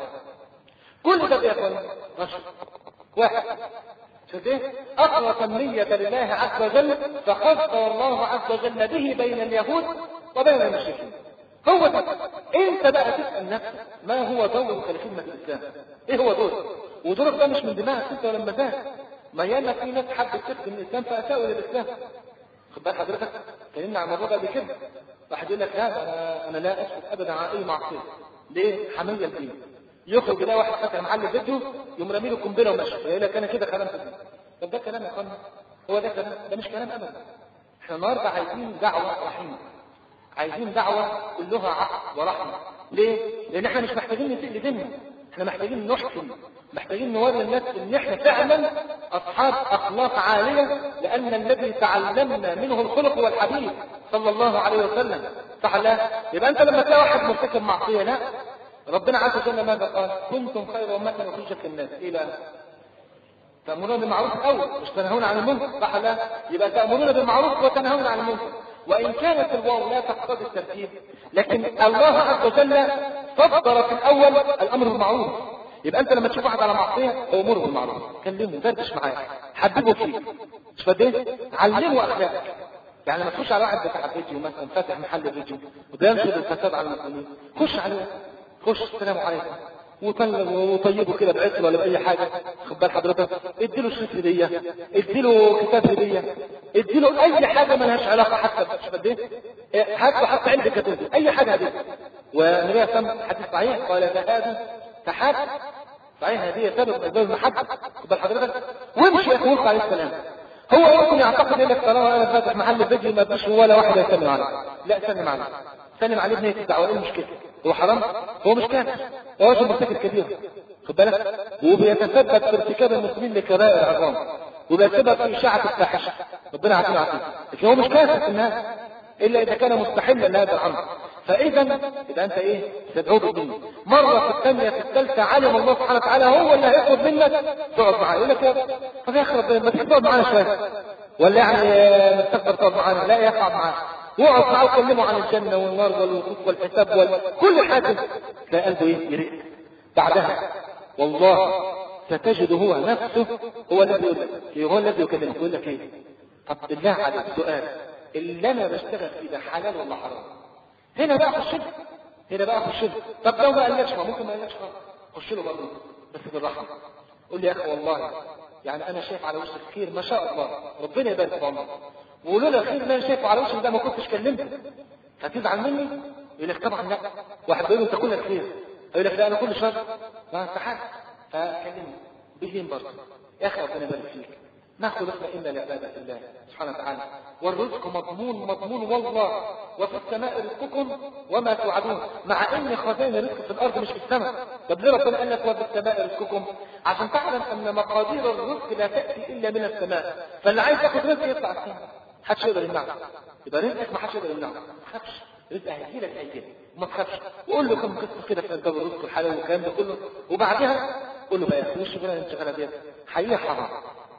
كل ده بيكون رشد واحد. شوف ايه؟ اخلص النية لله عز وجل فخزل الله عز وجل به بين اليهود وبين المشركين. هو ده. انت بقى تسأل نفسك ما هو دور خليفين من الاسلام؟ ايه هو دور؟ ودورك ده مش من دماغك انت ولا مزاج. ما ياما في ناس حبت تخدم الاسلام فاساءوا الى الاسلام. خد بال حضرتك، اتكلمنا عن الموضوع ده قبل كده. واحد يقول لك: لا انا انا لا اسكت ابدا عن اي معصيه. ليه؟ حميه الدين. يخرج يلاقي واحد فاتح محل فيديو يقوم رامي له قنبله وماشي، يقول لك انا كده كلام الدين. طب ده كلام يا اخوانا؟ هو ده كلام؟ ده مش كلام ابدا. احنا النهارده عايزين دعوه رحيمه، عايزين دعوه كلها عقل ورحمه. ليه؟ لان احنا مش محتاجين نسيء لديننا، احنا محتاجين نحكم محتاجين نوري الناس ان احنا فعلا اصحاب اخلاق عاليه، لان الذي تعلمنا منه الخلق والحديث صلى الله عليه وسلم. صح لا؟ يبقى انت لما تلاقي واحد مرتكب معصيه، لا، ربنا عز وجل ماذا قال؟ كنتم خير امه اخرجت للناس الى تأمرون بالمعروف الأول مش تنهون عن المنكر. صح لا؟ يبقى تأمرون بالمعروف وتنهون عن المنكر. وإن كانت الواو لا تقتضي الترتيب، لكن الله عز وجل فضل في الأول الأمر بالمعروف. يبقى أنت لما تشوف واحد على معصية أمره بالمعروف، كلمه، دردش معاه، حببه فيه، مش فاهم؟ علمه أخلاقك. يعني لما تخش على واحد بتاع فيديو مثلا فاتح محل فيديو وبينشر الفساد على المسلمين، خش عليه، خش السلام عليكم وطيبه كده بعسل ولا باي حاجه، خد بال حضرتك، اديله شريط هديه، اديله كتاب هديه، اديله اي حاجه مالهاش علاقه حتى مش قد ايه، حتى حتى عندك كتاب اي حاجه هديه. والنبي صلى الله عليه وسلم حديث صحيح قال هذا تحاب صحيح، هديه سبب من اسباب المحبه، خد بال حضرتك، وامشي يا اخوك عليه السلام. هو ممكن يعتقد يقول لك طالما انا فاتح محل فيديو ما فيش ولا واحد يسلم عليه، لا سلم عليه، سلم عليه بنيه الدعوه، ايه المشكله؟ هو حرام؟ هو مش كافر، هو رجل مرتكب كبير، خد بالك، وبيتسبب في ارتكاب المسلمين لكبائر عظام، وبيتسبب في اشاعه الفاحشه، ربنا يعافينا ويعافيك، لكن هو مش كافر في النهايه الا اذا كان مستحلا لهذا الامر. فاذا اذا انت ايه تدعوه بالدين مره في الثانيه في الثالثه، علم الله سبحانه وتعالى هو اللي هيطلب منك تقعد معاه، يقول لك طب يا اخي ربنا ما تحب تقعد معانا شويه ولا يعني مستكبر تقعد معانا، لا يقعد معاه، واقعد معاه وكلمه عن الجنه والنار والوقوف والحساب وكل حاجه، تلاقي قلبه ايه يرق. بعدها والله ستجد هو نفسه هو الذي يقول لك، هو الذي يكلمك، يقول لك ايه؟ طب بالله عليك سؤال، اللي انا بشتغل فيه ده حلال ولا حرام؟ هنا بقى خش له، هنا بقى خش له. طب لو ما قالكش، ما ممكن ما قالكش، خش له برضه بس بالرحمه، قول لي يا اخي والله يعني انا شايف على وشك خير ما شاء الله، ربنا يبارك في عمرك، ولولا الخير اللي انا شايفه على وشك ده ما كنتش كلمتك، هتزعل مني؟ يقول لك طبعا لا. واحد بيقول له انت كل خير، يقول لك لا انا كل شر، ما انت حاجه، فكلمني بالدين برضه يا اخي ربنا يبارك فيك، ما خلقنا الا لعباده الله سبحانه وتعالى، والرزق مضمون مضمون والله، وفي السماء رزقكم وما توعدون، مع ان خزائن الرزق في الارض مش في السماء. طب ليه ربنا قال لك وفي السماء رزقكم؟ عشان تعلم ان مقادير الرزق لا تاتي الا من السماء، فاللي عايز ياخد رزق يطلع السماء، محدش يقدر يمنعه، يبقى رزقك ما حدش يقدر يمنعه، ما تخافش، رزق هيجي لك هيجي لك وما تخافش، وقول له كم قصه كده في باب الرزق الحلال والكلام ده كله، وبعدها قول له بقى يا اخي الشغلانه اللي انت شغاله ديت حقيقه حرام،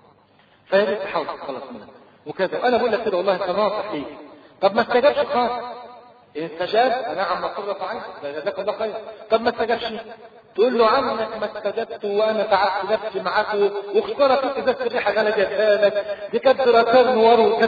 فيا ريت تحاول تخلص منها وكذا. انا بقول لك كده والله تناصح ليك. طب ما استجابش خالص، ان استجاب نعم قرة عين جزاك الله خير. طب ما استجابش تقول له عنك ما استجبت وانا تعبت نفسي معاك واخترت ازازه الريحه اللي انا جايبها لك دي كانت ركان ورو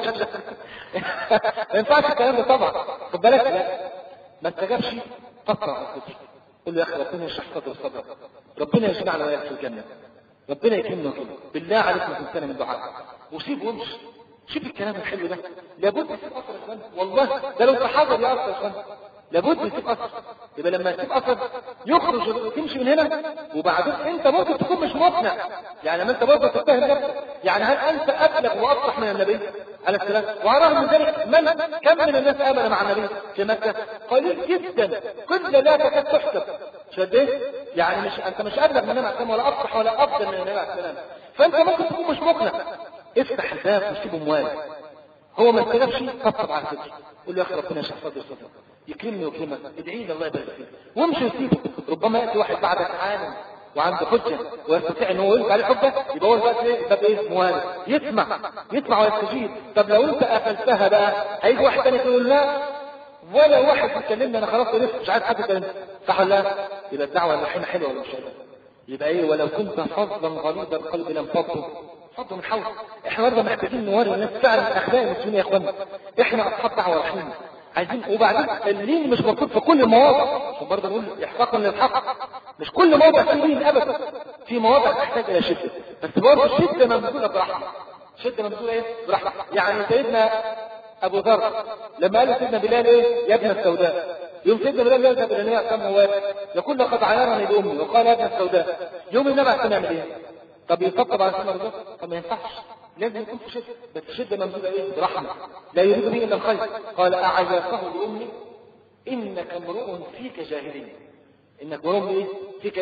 ما ينفعش الكلام ده طبعا، خد بالك. لا ما استجابش قطع الصدر، قول له يا اخي ربنا يشرح صدر صدرك، ربنا يجمعنا وياك في الجنه، ربنا يكرمنا كده، بالله عليك ما تنسانا من دعائك، وسيب وامشي. شوف الكلام الحلو ده، لابد يسيب اثر يا اخوان، والله ده لو تحاضر يا اثر يا اخوان، لابد يسيب اثر. يبقى لما يسيب اثر يخرج وتمشي من هنا، وبعدين انت ممكن تكون مش مقنع، يعني ما انت برضه تتهم نفسك، يعني هل انت ابلغ واصلح من النبي عليه السلام؟ ورغم من ذلك من كم من الناس امن مع النبي في مكه؟ قليل جدا، كل لا تكاد تحسب. شديت يعني مش انت مش ابلغ من النبي عليه السلام ولا اصلح ولا افضل من النبي عليه السلام، فانت ممكن تكون مش مقنع. افتح الباب وسيبه موالي، هو ما استجابش طبطب على صدره، قول له يا اخي ربنا يشرح صدري صدرك، يكرمني ويكرمك، ادعي لي الله يبارك فيك، وامشي وسيبه. ربما ياتي واحد بعدك عالم وعنده حجه ويستطيع ان هو يلقى عليه حجه، يبقى هو الوقت ايه؟ باب ايه؟ موالي، يسمع يسمع ويستجيب. طب لو انت قفلتها بقى هيجي واحد ثاني يقول لا ولا واحد يكلمني انا خلاص عرفت مش عايز حد يكلمني، صح ولا لا؟ يبقى الدعوه اللحينه حلوه ولا مش حلوه؟ يبقى ايه؟ ولو كنت فظا غليظ القلب لم فضوا فضوا من حولك. احنا برضه محتاجين نوري الناس فعلا اخلاق المسلمين يا اخوانا، احنا اصحاب دعوه رحيمه عايزين. وبعدين اللين مش موجود في كل المواضع، عشان برضه نقول احقاقا للحق، مش كل موضع فيه لين ابدا، في مواضع تحتاج الى شده، بس برضه الشده ممزوجه برحمه، شده ممزوجه ايه؟ برحمه. يعني سيدنا ابو ذر لما قال سيدنا بلال ايه؟ يا ابن السوداء، يوم سيدنا بلال يذهب الى النبي كم هو يقول لقد عيرني بامي وقال يا ابن السوداء، يوم النبي عليه يعمل ايه؟ طب يطبطب على سيدنا ابو ذر؟ طب ما ينفعش، لازم يكون في شده، بس الشده ممزوجه ايه؟ برحمه، لا يريد به الا الخير. قال اعجزته لامي انك امرؤ فيك جاهليه، انك امرؤ ايه؟ فيك ايه؟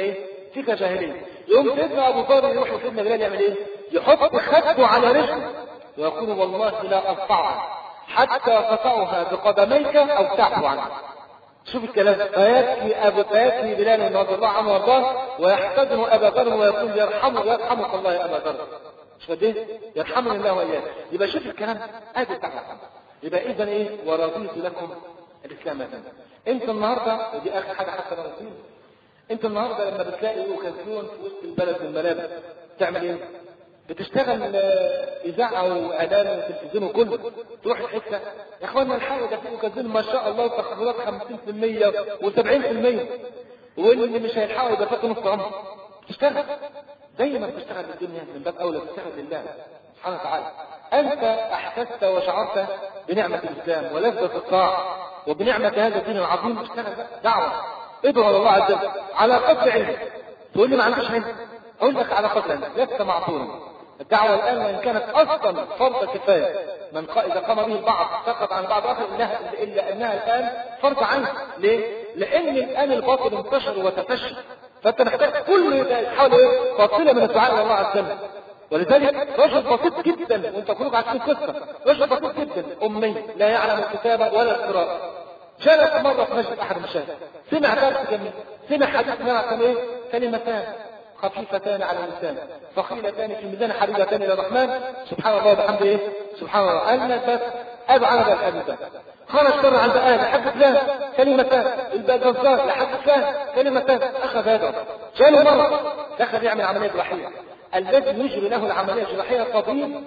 فيك جاهليه. يوم سيدنا ابو ذر يروح لسيدنا بلال يعمل ايه؟ يحط خده على رجله ويقول والله لا ارفعها حتى تقطعها بقدميك او تعفو عنها. شوف الكلام. فيبكي ابو فيبكي بلال رضي الله عنه وارضاه ويحتضن ابا ذر ويقول يرحمه يرحمك الله يا ابا ذر. مش قد ايه؟ يرحمني الله واياك. يبقى شوف الكلام ادي الدعوه. يبقى اذا ايه؟ ورضيت لكم الاسلام مثلا. انت النهارده ودي اخر حاجه حتى لو نسيت، انت النهارده لما بتلاقي اوكازيون في وسط البلد والملابس تعمل ايه؟ بتشتغل اذاعه واعلان وتلفزيون وكله، تروح الحته يا اخوانا الحاجه ده في اوكازيون ما شاء الله تخفيضات خمسين بالمية وسبعين بالمية واللي مش هيلحقوا يبقى فاتوا نص عمره. تشتغل زي ما بتشتغل في الدنيا من باب اولى تشتغل لله سبحانه وتعالى. انت احسست وشعرت بنعمه الاسلام ولذة الطاعه وبنعمه هذا الدين العظيم، اشتغل دعوه ادعو الله عز وجل على قدر علمك. تقول لي ما عندكش علم، اقول لك على قدر علمك لست معصوما. الدعوه الان وان كانت اصلا فرض كفايه من اذا قام به البعض سقط عن بعض اخر انها الا انها الان فرض عين. ليه؟ لان الان الباطل انتشر وتفشى، فانت محتاج كل يحاول فاصله من الدعاء الى الله عز وجل. ولذلك رجل بسيط جدا وانت كلك عارفين قصه، رجل بسيط جدا امي لا يعلم الكتابه ولا القراءه، جلس مره في مسجد احد المشايخ سمع درس جميل، سمع حديث نعم ايه؟ كلمتان خفيفتان على اللسان ثقيلتان في الميزان حبيبتان الى الرحمن سبحان الله وبحمده ايه؟ سبحان الله. قال بس ابعد هذا الحديث خرج بره عند اهل لحد فلان كلمتان، الباجزار لحد فلان كلمتان، اخذ هذا جاله مره دخل يعمل عمليه جراحيه. الذي يجري له العمليه الجراحيه طبيب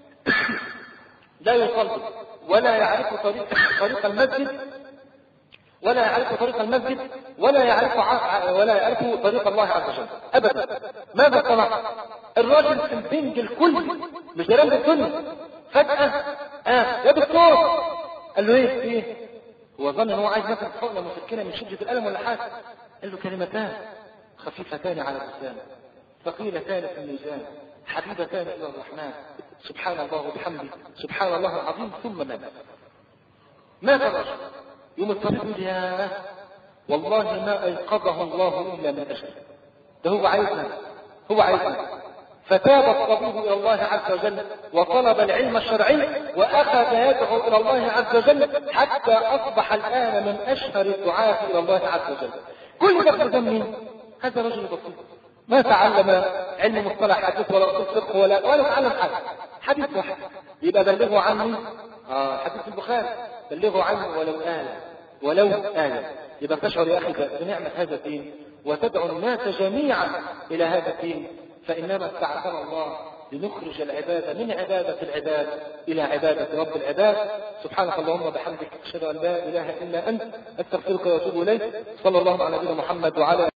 لا يصلي ولا يعرف طريق طريق المسجد ولا يعرف طريق المسجد ولا يعرف ع... ولا يعرف طريق الله عز وجل ابدا. ماذا صنع؟ الراجل في البنج الكل مش جرام الدنيا فجاه اه يا دكتور قال له ايه ايه؟ هو ظن ان هو عايز مثلا حقنه مسكنه من شده الالم ولا حاجه. قال له كلمتان خفيفتان على اللسان ثقيلتان في الميزان حبيبتان الى الرحمن سبحان الله وبحمده سبحان الله العظيم. ثم مات. مات الرجل. يوم الطبيب يقول يا والله ما ايقظه الله الا من اجله، ده هو عايزنا هو عايزنا. فتاب الطبيب الى الله عز وجل وطلب العلم الشرعي واخذ يدعو الى الله عز وجل حتى اصبح الان من اشهر الدعاة الى الله عز وجل. كل ده بذنب هذا رجل بسيط ما تعلم علم مصطلح حديث ولا اصول فقه ولا ولا تعلم حاجه، حديث واحد يبقى بلغوا عني اه حديث البخاري بلغوا عني ولو آية ولو آية. يبقى تشعر يا اخي بنعمه هذا الدين وتدعو الناس جميعا الى هذا الدين، فانما استعثر الله لنخرج العباده من عباده العباد الى عباده رب العباد. سبحانك اللهم وبحمدك اشهد ان لا اله الا انت استغفرك واتوب اليك. صلى الله على نبينا محمد وعلى